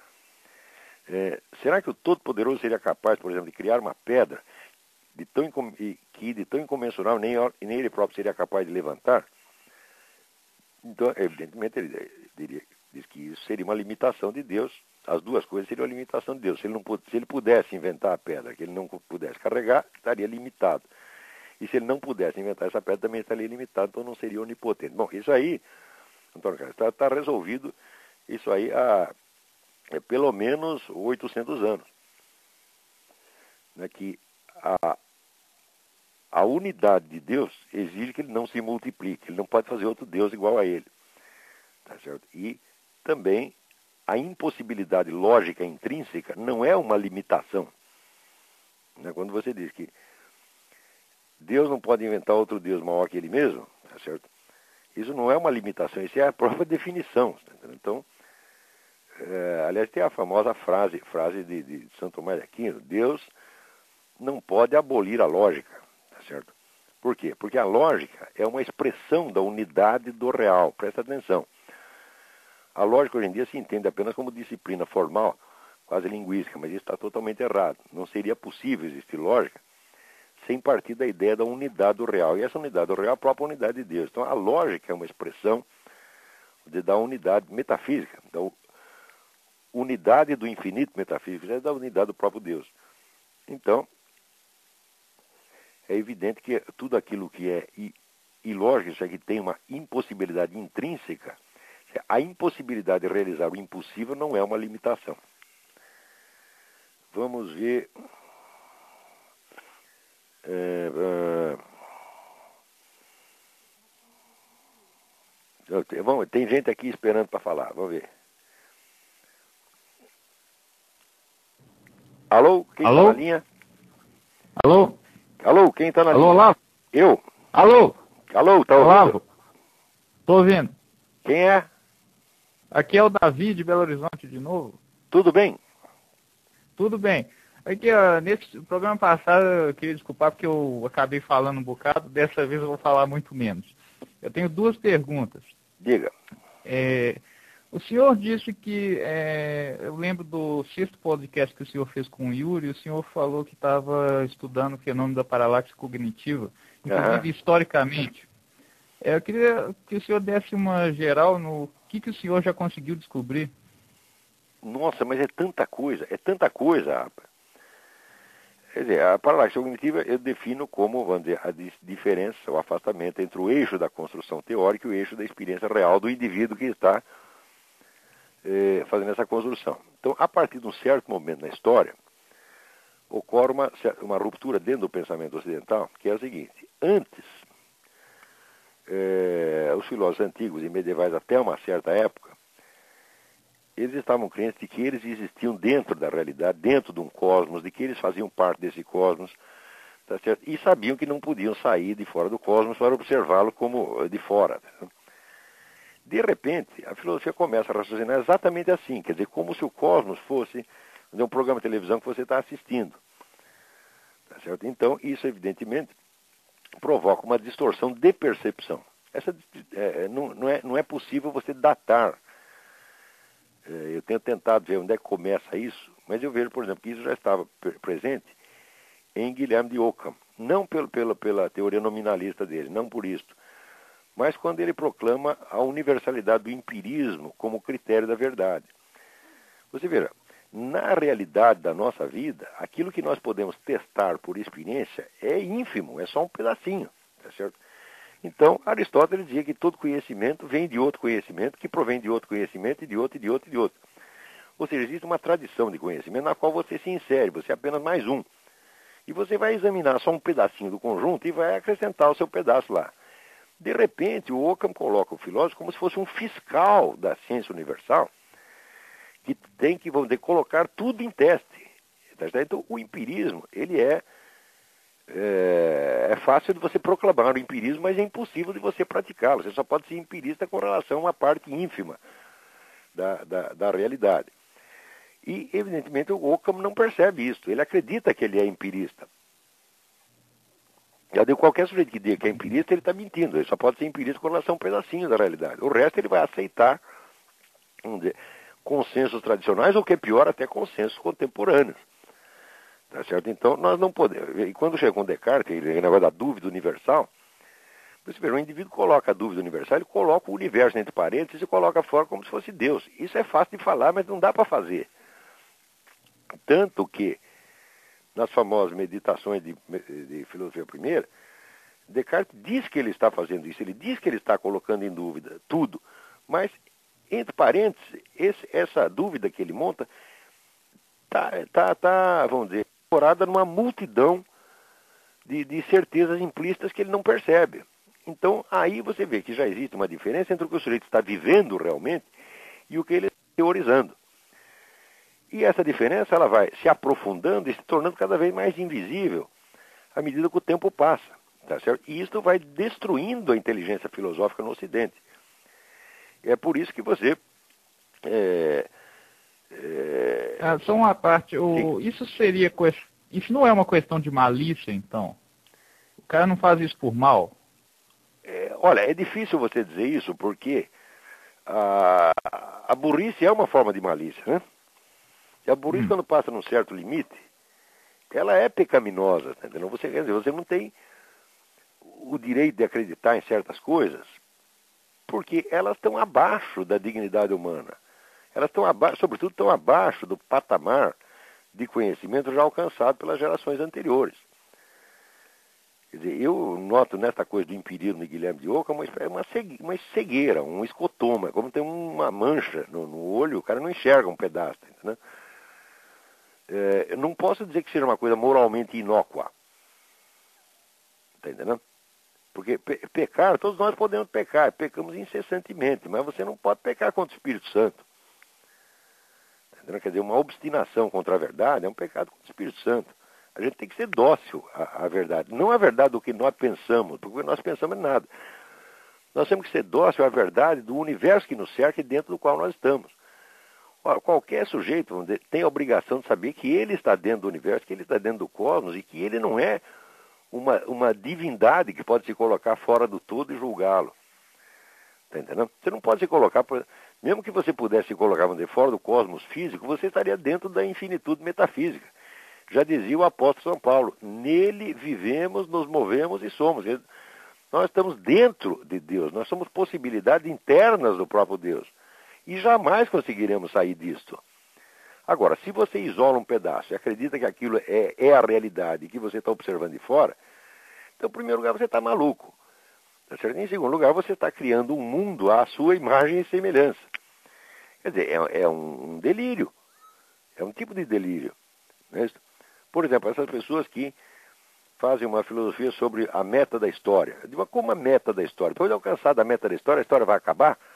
Speaker 2: Será que o Todo-Poderoso seria capaz, por exemplo, de criar uma pedra que de tão incomensurável nem ele próprio seria capaz de levantar? Então, evidentemente, ele diz que isso seria uma limitação de Deus. As duas coisas seriam uma limitação de Deus. Se ele pudesse inventar a pedra que ele não pudesse carregar, estaria limitado. E se ele não pudesse inventar essa pedra, também estaria limitado, então não seria onipotente. Bom, isso aí, Antônio Carlos, está resolvido. Isso aí há pelo menos 800 anos. Né, que a unidade de Deus exige que ele não se multiplique. Ele não pode fazer outro Deus igual a ele. Tá certo? E também a impossibilidade lógica intrínseca não é uma limitação. Né? Quando você diz que Deus não pode inventar outro Deus maior que ele mesmo, tá certo? Isso não é uma limitação, isso é a própria definição. Tá entendendo? Então, aliás, tem a famosa frase de Santo Tomás de Aquino: Deus não pode abolir a lógica, tá certo? Por quê? Porque a lógica é uma expressão da unidade do real. Presta atenção. A lógica hoje em dia se entende apenas como disciplina formal, quase linguística, mas isso está totalmente errado. Não seria possível existir lógica sem partir da ideia da unidade do real. E essa unidade do real é a própria unidade de Deus. Então a lógica é uma expressão da unidade metafísica, da unidade do infinito metafísico, é da unidade do próprio Deus. Então, é evidente que tudo aquilo que é ilógico, isso aqui tem uma impossibilidade intrínseca. A impossibilidade de realizar o impossível não é uma limitação. Vamos ver. Tem gente aqui esperando para falar. Vamos ver. Alô? Quem está na linha?
Speaker 3: Alô?
Speaker 2: Alô? Quem está na linha?
Speaker 3: Alô, Olavo?
Speaker 2: Eu.
Speaker 3: Alô?
Speaker 2: Alô, tá ouvindo?
Speaker 3: Olavo? Tô ouvindo.
Speaker 2: Quem é?
Speaker 3: Aqui é o Davi de Belo Horizonte de novo.
Speaker 2: Tudo bem?
Speaker 3: Tudo bem. Aqui, nesse programa passado, eu queria desculpar porque eu acabei falando um bocado. Dessa vez eu vou falar muito menos. Eu tenho duas perguntas.
Speaker 2: Diga.
Speaker 3: O senhor disse que, eu lembro do sexto podcast que o senhor fez com o Yuri, o senhor falou que estava estudando o fenômeno da paralaxe cognitiva, inclusive historicamente. Eu queria que o senhor desse uma geral no que o senhor já conseguiu descobrir.
Speaker 2: Nossa, mas é tanta coisa, rapaz. Quer dizer, a paralaxe cognitiva eu defino como, vamos dizer, a diferença, o afastamento entre o eixo da construção teórica e o eixo da experiência real do indivíduo que está fazendo essa construção. Então, a partir de um certo momento na história, ocorre uma ruptura dentro do pensamento ocidental, que é o seguinte: antes, os filósofos antigos e medievais até uma certa época, eles estavam crentes de que eles existiam dentro da realidade, dentro de um cosmos, de que eles faziam parte desse cosmos, tá certo? E sabiam que não podiam sair de fora do cosmos para observá-lo como de fora. Tá? De repente, a filosofia começa a raciocinar exatamente assim, quer dizer, como se o cosmos fosse um programa de televisão que você está assistindo. Tá certo? Então, isso evidentemente provoca uma distorção de percepção. Não é possível você datar. Eu tenho tentado ver onde é que começa isso, mas eu vejo, por exemplo, que isso já estava presente em Guilherme de Ockham. Não pela teoria nominalista dele, não por isso, mas quando ele proclama a universalidade do empirismo como critério da verdade. Você verá, na realidade da nossa vida, aquilo que nós podemos testar por experiência é ínfimo, é só um pedacinho, tá certo? Então, Aristóteles dizia que todo conhecimento vem de outro conhecimento, que provém de outro conhecimento, e de outro, e de outro, e de outro. Ou seja, existe uma tradição de conhecimento na qual você se insere, você é apenas mais um. E você vai examinar só um pedacinho do conjunto e vai acrescentar o seu pedaço lá. De repente, o Ockham coloca o filósofo como se fosse um fiscal da ciência universal, que tem que, vamos dizer, colocar tudo em teste. Então, o empirismo, ele é fácil de você proclamar o empirismo, mas é impossível de você praticá-lo. Você só pode ser empirista com relação a uma parte ínfima da realidade. E, evidentemente, o Ockham não percebe isso. Ele acredita que ele é empirista. Já deu qualquer sujeito que diga que é empirista, ele está mentindo. Ele só pode ser empirista com relação a um pedacinho da realidade. O resto ele vai aceitar, vamos dizer, consensos tradicionais, ou que é pior, até consensos contemporâneos. Tá certo? Então, nós não podemos. E quando chega com Descartes, ele negócio da dúvida universal, você vê, o indivíduo coloca a dúvida universal, ele coloca o universo entre parênteses e coloca fora como se fosse Deus. Isso é fácil de falar, mas não dá para fazer. Tanto que, nas famosas meditações de filosofia primeira, Descartes diz que ele está fazendo isso, ele diz que ele está colocando em dúvida tudo, mas, entre parênteses, essa dúvida que ele monta tá, vamos dizer, incorporada numa multidão de certezas implícitas que ele não percebe. Então, aí você vê que já existe uma diferença entre o que o sujeito está vivendo realmente e o que ele está teorizando. E essa diferença ela vai se aprofundando e se tornando cada vez mais invisível à medida que o tempo passa. Tá certo? E isso vai destruindo a inteligência filosófica no Ocidente. É por isso que você...
Speaker 3: Só uma parte, isso não é uma questão de malícia, então? O cara não faz isso por mal?
Speaker 2: Olha, é difícil você dizer isso porque a burrice é uma forma de malícia, né? E a burrice, quando passa num certo limite, ela é pecaminosa, entendeu? Quer dizer, você não tem o direito de acreditar em certas coisas porque elas estão abaixo da dignidade humana. Elas estão abaixo, sobretudo estão abaixo do patamar de conhecimento já alcançado pelas gerações anteriores. Quer dizer, eu noto nesta coisa do empirismo de Guilherme de Ockham uma cegueira, um escotoma, como tem uma mancha no olho, o cara não enxerga um pedaço, entendeu? Eu não posso dizer que seja uma coisa moralmente inócua. Está entendendo? Porque pecar, todos nós podemos pecar, pecamos incessantemente, mas você não pode pecar contra o Espírito Santo. Quer dizer, uma obstinação contra a verdade é um pecado contra o Espírito Santo. A gente tem que ser dócil à verdade. Não a verdade do que nós pensamos, porque nós pensamos em nada. Nós temos que ser dócil à verdade do universo que nos cerca e dentro do qual nós estamos. Ora, qualquer sujeito, vamos dizer, tem a obrigação de saber que ele está dentro do universo, que ele está dentro do cosmos e que ele não é uma divindade que pode se colocar fora do todo e julgá-lo. Está entendendo? Você não pode se colocar... Mesmo que você pudesse se colocar, vamos dizer, fora do cosmos físico, você estaria dentro da infinitude metafísica. Já dizia o apóstolo São Paulo, nele vivemos, nos movemos e somos. Nós estamos dentro de Deus, nós somos possibilidades internas do próprio Deus. E jamais conseguiremos sair disto. Agora, se você isola um pedaço e acredita que aquilo é a realidade e que você está observando de fora, então, em primeiro lugar, você está maluco. Em segundo lugar, você está criando um mundo à sua imagem e semelhança. Quer dizer, é um delírio. É um tipo de delírio. Não é isso? Por exemplo, essas pessoas que fazem uma filosofia sobre a meta da história. Eu digo, como a meta da história? Depois de alcançar a meta da história, a história vai acabar?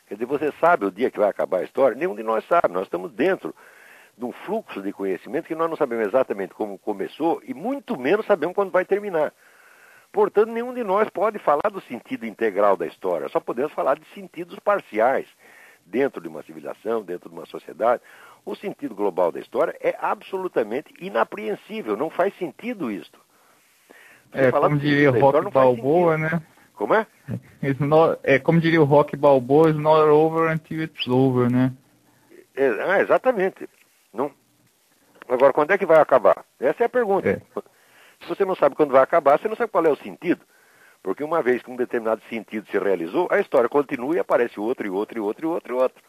Speaker 2: Quer dizer, você sabe o dia que vai acabar a história? Nenhum de nós sabe. Nós estamos dentro de um fluxo de conhecimento que nós não sabemos exatamente como começou e muito menos sabemos quando vai terminar. Portanto, nenhum de nós pode falar do sentido integral da história. Só podemos falar de sentidos parciais dentro de uma civilização, dentro de uma sociedade. O sentido global da história é absolutamente inapreensível. Não faz sentido isto.
Speaker 3: Como diria o Rock Balboa, né?
Speaker 2: Como é?
Speaker 3: Como diria o Rock Balboa, it's not over until it's over, né?
Speaker 2: Exatamente. Não. Agora, quando é que vai acabar? Essa é a pergunta. Se você não sabe quando vai acabar, você não sabe qual é o sentido. Porque uma vez que um determinado sentido se realizou, a história continua e aparece outro, e outro, e outro, e outro, e outro.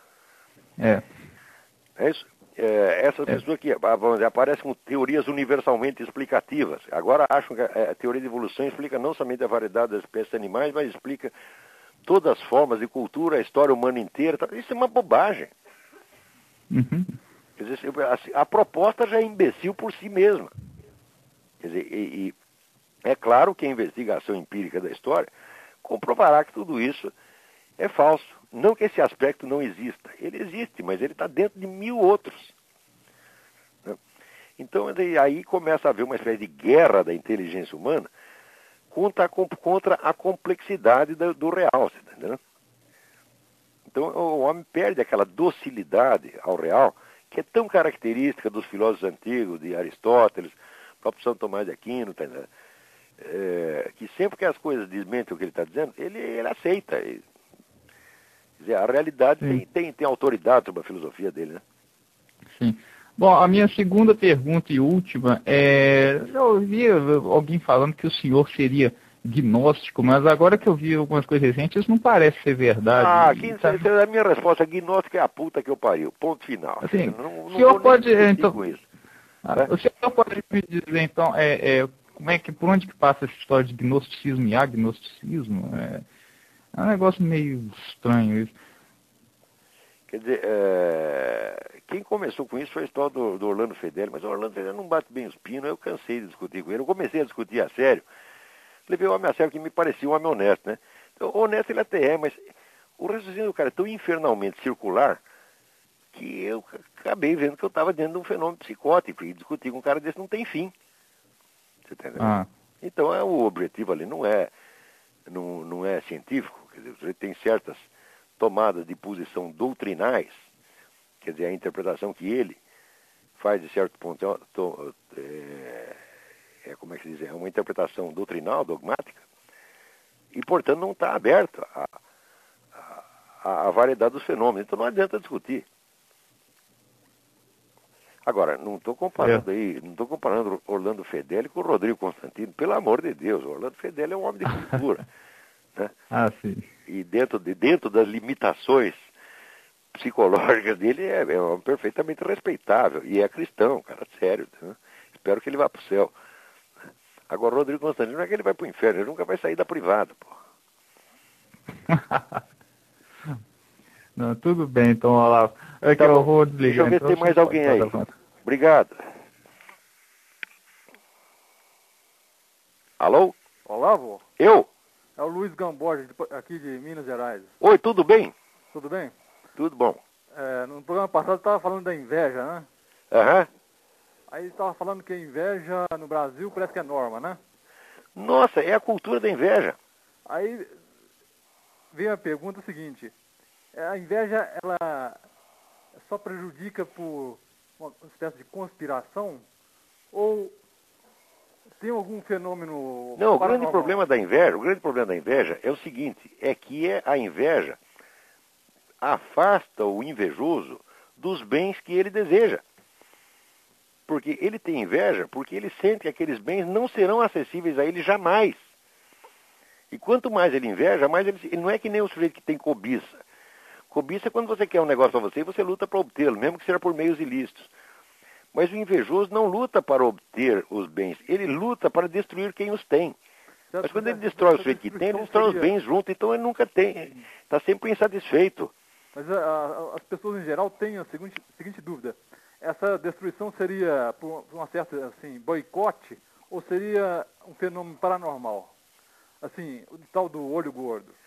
Speaker 2: É isso. Essas pessoas que aparecem com teorias universalmente explicativas. Agora acham que a teoria de evolução explica não somente a variedade das espécies animais, mas explica todas as formas de cultura, a história humana inteira. Isso é uma bobagem.
Speaker 3: Uhum.
Speaker 2: Quer dizer, a proposta já é imbecil por si mesma. Quer dizer, e é claro que a investigação empírica da história comprovará que tudo isso é falso. Não que esse aspecto não exista. Ele existe, mas ele está dentro de 1000 outros. Então, aí começa a haver uma espécie de guerra da inteligência humana contra a complexidade do real. Você tá entendendo? Então, o homem perde aquela docilidade ao real, que é tão característica dos filósofos antigos, de Aristóteles, próprio São Tomás de Aquino, tá entendendo? Que sempre que as coisas desmentem o que ele está dizendo, ele aceita. Quer dizer, a realidade tem autoridade sobre a filosofia dele, né?
Speaker 3: Sim. Bom, a minha segunda pergunta e última eu ouvi alguém falando que o senhor seria gnóstico, mas agora que eu vi algumas coisas recentes, isso não parece ser verdade.
Speaker 2: A minha resposta é gnóstico é a puta que eu pariu. Ponto final.
Speaker 3: Assim,
Speaker 2: não
Speaker 3: o senhor pode, então,
Speaker 2: com isso.
Speaker 3: O senhor pode me dizer, então, por onde que passa essa história de gnosticismo e agnosticismo? É um negócio meio estranho isso.
Speaker 2: Quer dizer, quem começou com isso foi a história do Orlando Fedeli, mas o Orlando Fedeli não bate bem os pinos, eu cansei de discutir com ele. Eu comecei a discutir a sério, levei o homem a sério que me parecia um homem honesto, né? Então, honesto ele até é, mas o raciocínio do cara é tão infernalmente circular que eu acabei vendo que eu estava dentro de um fenômeno psicótico e discutir com um cara desse não tem fim. Você entendeu? Então, o objetivo ali não é científico, quer dizer, você tem certas tomadas de posição doutrinais, quer dizer, a interpretação que ele faz de certo ponto como é que se diz? É uma interpretação doutrinal, dogmática, e, portanto, não está aberto à variedade dos fenômenos. Então não adianta discutir. Agora, não estou comparando Orlando Fedeli com o Rodrigo Constantino, pelo amor de Deus. O Orlando Fedeli é um homem de cultura. Né?
Speaker 3: Sim.
Speaker 2: E dentro das limitações psicológicas dele é um homem perfeitamente respeitável. E é cristão, cara, sério. Né? Espero que ele vá para o céu. Agora, o Rodrigo Constantino não é que ele vai para o inferno, ele nunca vai sair da privada, pô.
Speaker 3: Não, tudo bem, então, Olavo. Que eu vou desligar.
Speaker 2: Deixa eu ver se tem mais alguém aí. Obrigado. Alô?
Speaker 4: Olavo?
Speaker 2: Eu?
Speaker 4: É o Luiz Gamboja, aqui de Minas Gerais.
Speaker 2: Oi, tudo bem?
Speaker 4: Tudo bem?
Speaker 2: Tudo bom.
Speaker 4: No programa passado estava falando da inveja, né?
Speaker 2: Aham.
Speaker 4: Aí estava falando que a inveja no Brasil parece que é norma, né?
Speaker 2: Nossa, é a cultura da inveja.
Speaker 4: Aí veio a pergunta seguinte: a inveja, ela só prejudica por uma espécie de conspiração? Ou tem algum fenômeno...
Speaker 2: Não, o grande problema da inveja é o seguinte, é que a inveja afasta o invejoso dos bens que ele deseja. Porque ele tem inveja, porque ele sente que aqueles bens não serão acessíveis a ele jamais. E quanto mais ele inveja, mais ele não é que nem o sujeito que tem cobiça. Cobiça é quando você quer um negócio para você e você luta para obtê-lo, mesmo que seja por meios ilícitos. Mas o invejoso não luta para obter os bens, ele luta para destruir quem os tem. Mas quando ele destrói o sujeito que tem, ele destrói os bens junto, então ele nunca tem, está sempre insatisfeito.
Speaker 4: Mas as pessoas em geral têm a seguinte dúvida: essa destruição seria por uma certa boicote ou seria um fenômeno paranormal? Assim, o tal do olho gordo.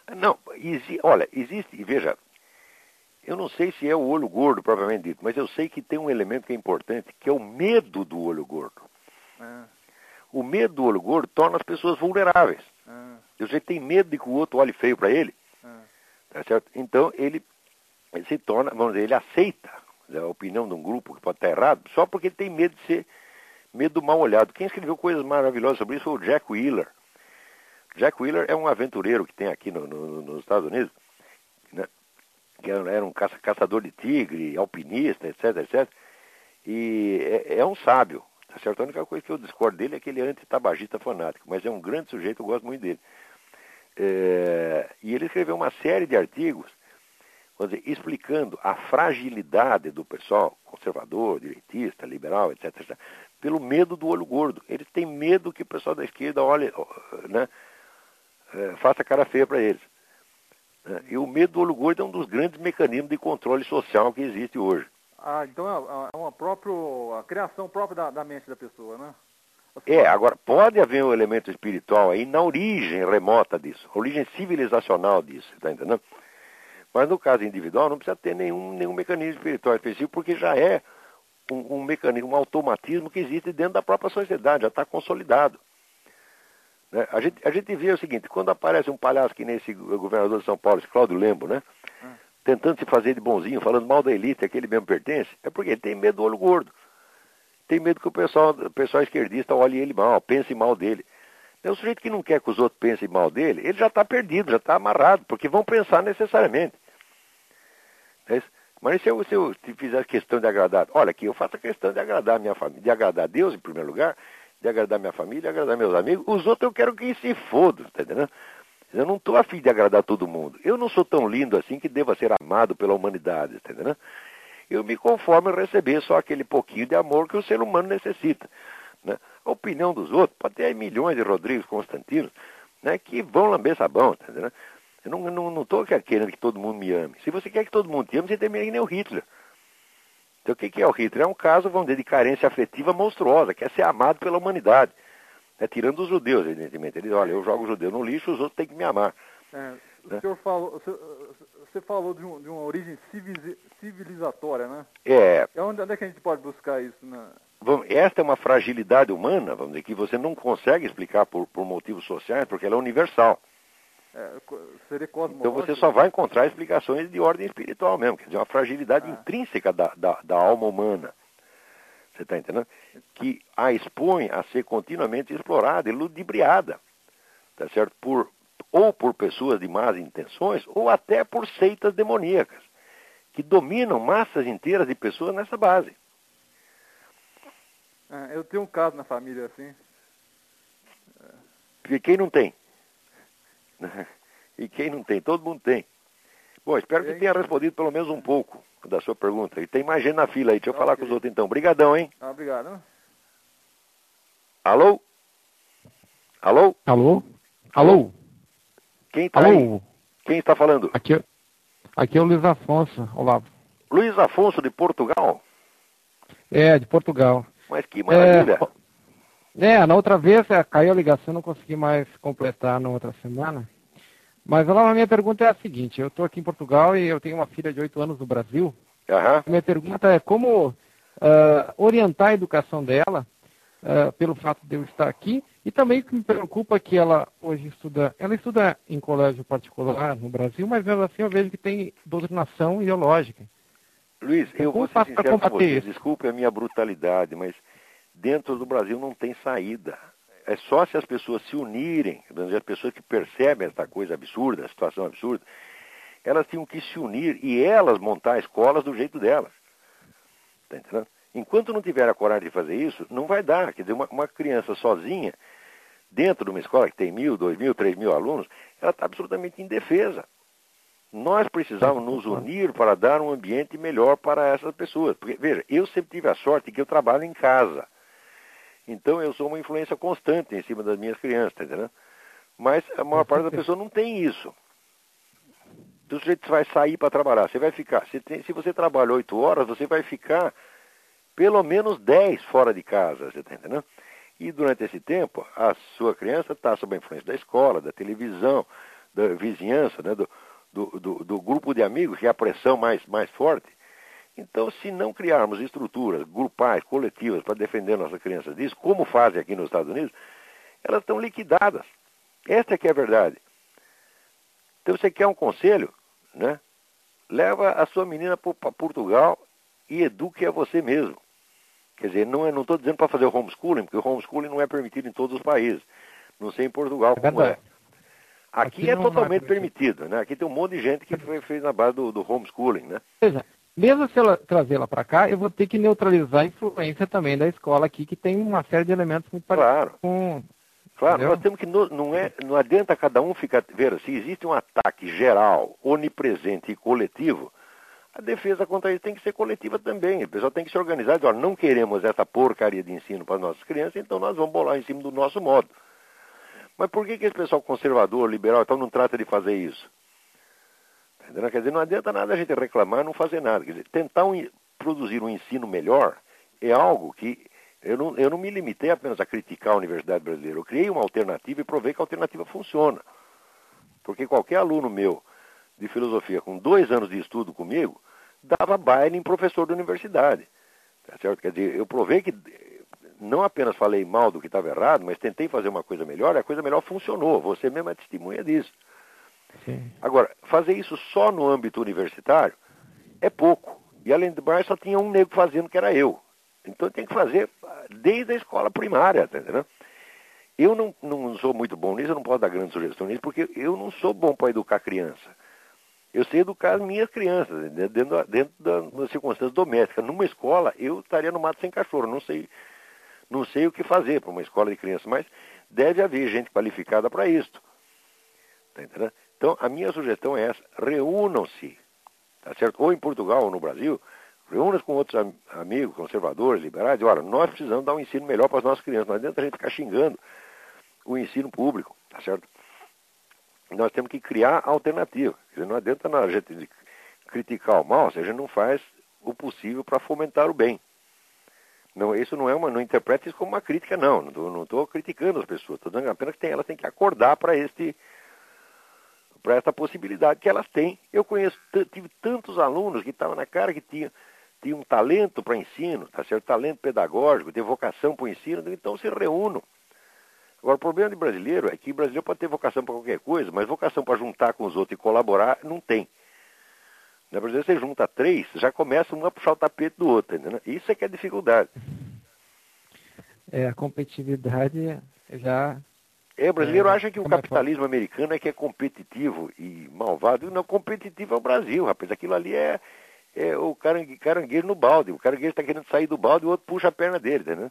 Speaker 2: Não, olha, existe, veja, eu não sei se é o olho gordo propriamente dito, mas eu sei que tem um elemento que é importante, que é o medo do olho gordo. O medo do olho gordo torna as pessoas vulneráveis. O sujeito tem medo de que o outro olhe feio para ele, tá certo? Então ele se torna, vamos dizer, ele aceita a opinião de um grupo que pode estar errado, só porque ele tem medo de ser, medo do mal olhado. Quem escreveu coisas maravilhosas sobre isso foi o Jack Wheeler. Jack Wheeler é um aventureiro que tem aqui nos Estados Unidos, né? Que era um caçador de tigre, alpinista, etc, etc. E é um sábio, tá certo? A única coisa que eu discordo dele é que ele é anti-tabagista fanático, mas é um grande sujeito, eu gosto muito dele. E ele escreveu uma série de artigos, vamos dizer, explicando a fragilidade do pessoal, conservador, direitista, liberal, etc, etc, pelo medo do olho gordo. Eles têm medo que o pessoal da esquerda olhe, né, faça cara feia para eles. E o medo do olho gordo é um dos grandes mecanismos de controle social que existe hoje.
Speaker 4: Então é a criação própria da mente da pessoa, né?
Speaker 2: Agora, pode haver um elemento espiritual aí na origem remota disso, a origem civilizacional disso, tá entendendo? Mas no caso individual não precisa ter nenhum mecanismo espiritual específico, porque já é um mecanismo, um automatismo que existe dentro da própria sociedade, já está consolidado. Né? A gente vê o seguinte, quando aparece um palhaço que nem esse governador de São Paulo, esse Cláudio Lembo, né? Tentando se fazer de bonzinho, falando mal da elite, que ele mesmo pertence, é porque ele tem medo do olho gordo. Tem medo que o pessoal esquerdista olhe ele mal, pense mal dele. É o sujeito que não quer que os outros pensem mal dele, ele já está perdido, já está amarrado, porque vão pensar necessariamente. Mas se eu fizer questão de agradar, olha aqui, eu faço a questão de agradar a minha família, de agradar a Deus em primeiro lugar, de agradar minha família, de agradar meus amigos, os outros eu quero que se fodam, tá entendendo? Eu não estou afim de agradar todo mundo. Eu não sou tão lindo assim que deva ser amado pela humanidade, tá entendendo? Eu me conformo em receber só aquele pouquinho de amor que o ser humano necessita. Né? A opinião dos outros, pode ter aí milhões de Rodrigues Constantinos, né, que vão lamber sabão, tá entendendo? Eu não estou querendo que todo mundo me ame. Se você quer que todo mundo te ame, você também é que nem o Hitler. Então o que é o Hitler? É um caso, vamos dizer, de carência afetiva monstruosa, quer ser amado pela humanidade. Tirando os judeus, evidentemente. Ele diz, olha, eu jogo o judeu no lixo, os outros têm que me amar.
Speaker 4: Né? Você falou de uma origem civilizatória, né? Onde é que a gente pode buscar isso?
Speaker 2: Esta é uma fragilidade humana, vamos dizer, que você não consegue explicar por motivos sociais, porque ela é universal.
Speaker 4: Seria cosmológico.
Speaker 2: Então você só vai encontrar explicações de ordem espiritual mesmo, quer dizer, uma fragilidade intrínseca da alma humana. Você está entendendo? Que a expõe a ser continuamente explorada e ludibriada, tá certo? Ou por pessoas de más intenções, ou até por seitas demoníacas, que dominam massas inteiras de pessoas nessa base.
Speaker 4: Eu tenho um caso na família assim.
Speaker 2: Porque quem não tem? E quem não tem? Todo mundo tem. Bom, espero que tenha respondido pelo menos um pouco da sua pergunta. E tem mais gente na fila aí. Deixa eu falar com os outros então. Obrigadão, hein?
Speaker 4: Obrigado.
Speaker 2: Alô? Alô?
Speaker 5: Alô? Alô?
Speaker 2: Quem está aí? Quem está falando?
Speaker 5: Aqui é o Luiz Afonso, Olavo.
Speaker 2: Luiz Afonso de Portugal?
Speaker 5: De Portugal.
Speaker 2: Mas que maravilha.
Speaker 5: Na outra vez caiu a ligação, não consegui mais completar na outra semana. Mas Olavo, a minha pergunta é a seguinte, eu estou aqui em Portugal e eu tenho uma filha de 8 anos no Brasil. Minha pergunta é como orientar a educação dela pelo fato de eu estar aqui, e também o que me preocupa é que ela hoje estuda em colégio particular no Brasil, mas mesmo assim eu vejo que tem doutrinação ideológica.
Speaker 2: Luiz, eu vou ser sincero com você, desculpe a minha brutalidade, mas dentro do Brasil não tem saída. É só se as pessoas se unirem, as pessoas que percebem essa coisa absurda, a situação absurda, elas tinham que se unir e elas montar escolas do jeito delas. Tá entendendo? Enquanto não tiver a coragem de fazer isso, não vai dar. Quer dizer, uma criança sozinha, dentro de uma escola que tem 1.000, 2.000, 3.000 alunos, ela está absolutamente indefesa. Nós precisamos nos unir para dar um ambiente melhor para essas pessoas. Porque, veja, eu sempre tive a sorte que eu trabalho em casa. Então eu sou uma influência constante em cima das minhas crianças, tá entendendo? Mas a maior parte das pessoas não tem isso. Então o sujeito vai sair para trabalhar, você vai ficar, se você trabalha 8 horas, você vai ficar pelo menos 10 fora de casa, você tá entendendo? E durante esse tempo, a sua criança está sob a influência da escola, da televisão, da vizinhança, né, do grupo de amigos, que é a pressão mais forte. Então, se não criarmos estruturas grupais, coletivas, para defender nossas crianças disso, como fazem aqui nos Estados Unidos, elas estão liquidadas. Esta é que é a verdade. Então, você quer um conselho, né? Leva a sua menina para Portugal e eduque a você mesmo. Quer dizer, não estou dizendo para fazer o homeschooling, porque o homeschooling não é permitido em todos os países. Não sei em Portugal como é. Aqui é totalmente permitido, né? Aqui tem um monte de gente que fez na base do homeschooling, né?
Speaker 5: Seja, mesmo se ela trazê-la para cá, eu vou ter que neutralizar a influência também da escola aqui, que tem uma série de elementos muito parecidos com...
Speaker 2: Claro,
Speaker 5: entendeu?
Speaker 2: nós temos que, não adianta cada um ficar, ver, se existe um ataque geral, onipresente e coletivo, a defesa contra isso tem que ser coletiva também. O pessoal tem que se organizar e dizer, não queremos essa porcaria de ensino para as nossas crianças, então nós vamos bolar em cima do nosso modo. Mas por que esse pessoal conservador, liberal, então não trata de fazer isso? Entendeu? Quer dizer, não adianta nada a gente reclamar e não fazer nada. Quer dizer, tentar produzir um ensino melhor é algo que eu não me limitei apenas a criticar a Universidade Brasileira. Eu criei uma alternativa e provei que a alternativa funciona. Porque qualquer aluno meu de filosofia com 2 anos de estudo comigo dava baile em professor da universidade. Tá certo? Quer dizer, eu provei que não apenas falei mal do que estava errado, mas tentei fazer uma coisa melhor e a coisa melhor funcionou. Você mesmo é testemunha disso.
Speaker 5: Sim.
Speaker 2: Agora, fazer isso só no âmbito universitário é pouco. E além do mais, só tinha um negro fazendo, que era eu. Então tem que fazer desde a escola primária, tá entendendo? Eu não sou muito bom nisso, eu não posso dar grandes sugestões nisso, porque eu não sou bom para educar criança. Eu sei educar as minhas crianças, dentro das circunstâncias domésticas. Numa escola, eu estaria no mato sem cachorro. Não sei o que fazer para uma escola de crianças, mas deve haver gente qualificada para isso. Tá entendendo? Então, a minha sugestão é essa: reúnam-se, tá certo? Ou em Portugal ou no Brasil, reúnam-se com outros amigos, conservadores, liberais, e olha, nós precisamos dar um ensino melhor para as nossas crianças. Não adianta a gente ficar xingando o ensino público, tá certo? Nós temos que criar alternativa. Quer dizer, não adianta a gente criticar o mal se a gente não faz o possível para fomentar o bem. Não, isso não interprete isso como uma crítica, não. Não estou criticando as pessoas. Estou dizendo apenas que elas têm que acordar para essa possibilidade que elas têm. Eu tive tantos alunos que estavam na cara que tinham um talento para ensino, tá certo? Talento pedagógico, tem vocação para o ensino, então se reúnam. Agora, o problema de brasileiro é que o brasileiro pode ter vocação para qualquer coisa, mas vocação para juntar com os outros e colaborar, não tem. Na Brasil, você junta 3, já começa um a puxar o tapete do outro, entendeu? Isso é que é dificuldade.
Speaker 5: A competitividade já...
Speaker 2: O brasileiro acha que o capitalismo americano é que é competitivo e malvado. Não, competitivo é o Brasil, rapaz. Aquilo ali é o caranguejo no balde. O caranguejo está querendo sair do balde e o outro puxa a perna dele, entendeu?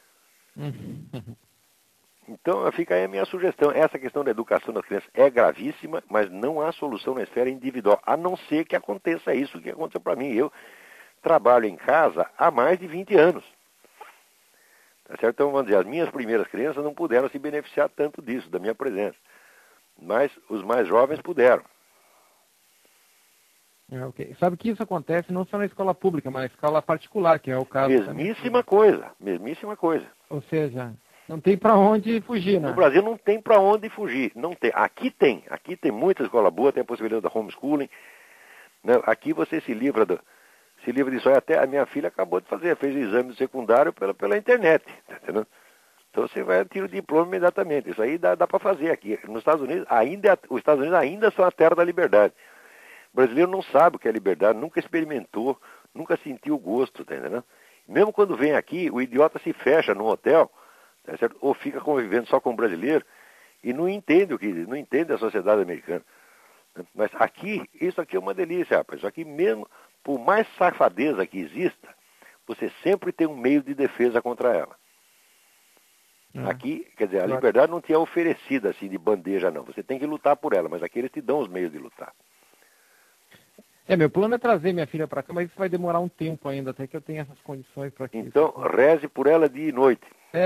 Speaker 2: Então, fica aí a minha sugestão. Essa questão da educação das crianças é gravíssima, mas não há solução na esfera individual, a não ser que aconteça isso que aconteceu para mim. Eu trabalho em casa há mais de 20 anos. Tá certo? Então, vamos dizer, as minhas primeiras crianças não puderam se beneficiar tanto disso, da minha presença. Mas os mais jovens puderam.
Speaker 5: Okay. Sabe que isso acontece não só na escola pública, mas na escola particular, que é o caso...
Speaker 2: Mesmíssima coisa.
Speaker 5: Ou seja... Não tem para onde fugir, né?
Speaker 2: No Brasil não tem para onde fugir. Não tem. Aqui tem muita escola boa, tem a possibilidade da homeschooling. Né? Aqui você se livra disso aí. Até a minha filha acabou de fazer, fez o exame secundário pela internet. Tá entendendo? Então você vai tirar o diploma imediatamente. Isso aí dá para fazer aqui. Nos Estados Unidos, os Estados Unidos ainda são a terra da liberdade. O brasileiro não sabe o que é liberdade, nunca experimentou, nunca sentiu o gosto, tá entendendo? Mesmo quando vem aqui, o idiota se fecha num hotel, tá certo? Ou fica convivendo só com o brasileiro e não entende a sociedade americana. Mas aqui, isso aqui é uma delícia, rapaz. Isso aqui mesmo, por mais safadeza que exista, você sempre tem um meio de defesa contra ela. Aqui, quer dizer, a liberdade não te é oferecida assim de bandeja, não. Você tem que lutar por ela, mas aqui eles te dão os meios de lutar.
Speaker 5: Meu plano é trazer minha filha para cá, mas isso vai demorar um tempo ainda, até que eu tenha essas condições para que...
Speaker 2: Então, reze por ela dia e noite.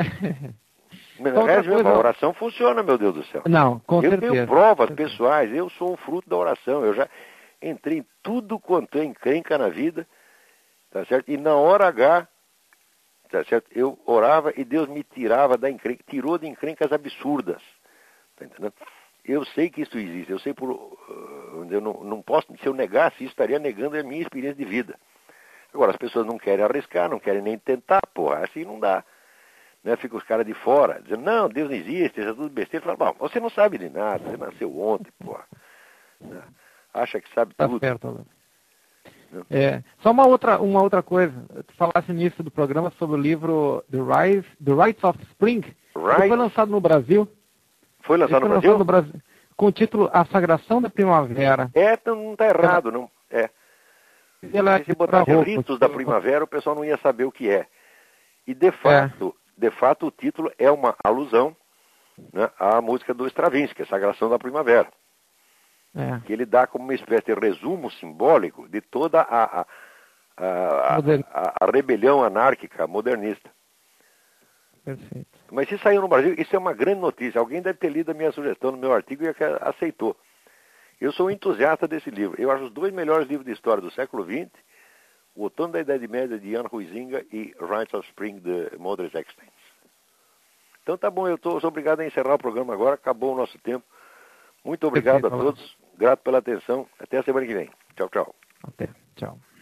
Speaker 2: Reze mesmo, a oração funciona, meu Deus do céu.
Speaker 5: Não, com certeza.
Speaker 2: Eu tenho provas pessoais, eu sou um fruto da oração. Eu já entrei em tudo quanto é encrenca na vida, tá certo? E na hora H, tá certo? Eu orava e Deus me tirava da encrenca, tirou de encrencas absurdas, tá entendendo? eu sei que isso existe, eu sei eu não posso, se eu negasse isso, estaria negando a minha experiência de vida. Agora, as pessoas não querem arriscar, não querem nem tentar, porra, assim não dá. Né? Fica os caras de fora, dizendo, não, Deus não existe, isso é tudo besteira. Fala, bom, você não sabe de nada, você nasceu ontem, porra. Né? Acha que sabe tudo.
Speaker 5: Tá certo, Alberto. Só uma outra coisa, tu falasse no início do programa sobre o livro The Rites of Spring, que foi lançado no Brasil.
Speaker 2: Foi lançado no Brasil?
Speaker 5: Com o título A Sagração da Primavera.
Speaker 2: Então não está errado, não. Se botasse ritos da primavera, o pessoal não ia saber o que é. E de fato, o título é uma alusão, né, à música do Stravinsky, a Sagração da Primavera. Que ele dá como uma espécie de resumo simbólico de toda a rebelião anárquica modernista.
Speaker 5: Perfeito.
Speaker 2: Mas se saiu no Brasil, isso é uma grande notícia. Alguém deve ter lido a minha sugestão no meu artigo e aceitou. Eu sou um entusiasta desse livro. Eu acho os 2 melhores livros de história do século XX, O Outono da Idade Média, de Jan Huizinga, e Rites of Spring, de Modris Eksteins. Então tá bom, eu sou obrigado a encerrar o programa agora, acabou o nosso tempo. Muito obrigado a todos, grato pela atenção. Até a semana que vem. Tchau, tchau.
Speaker 5: Até, tchau.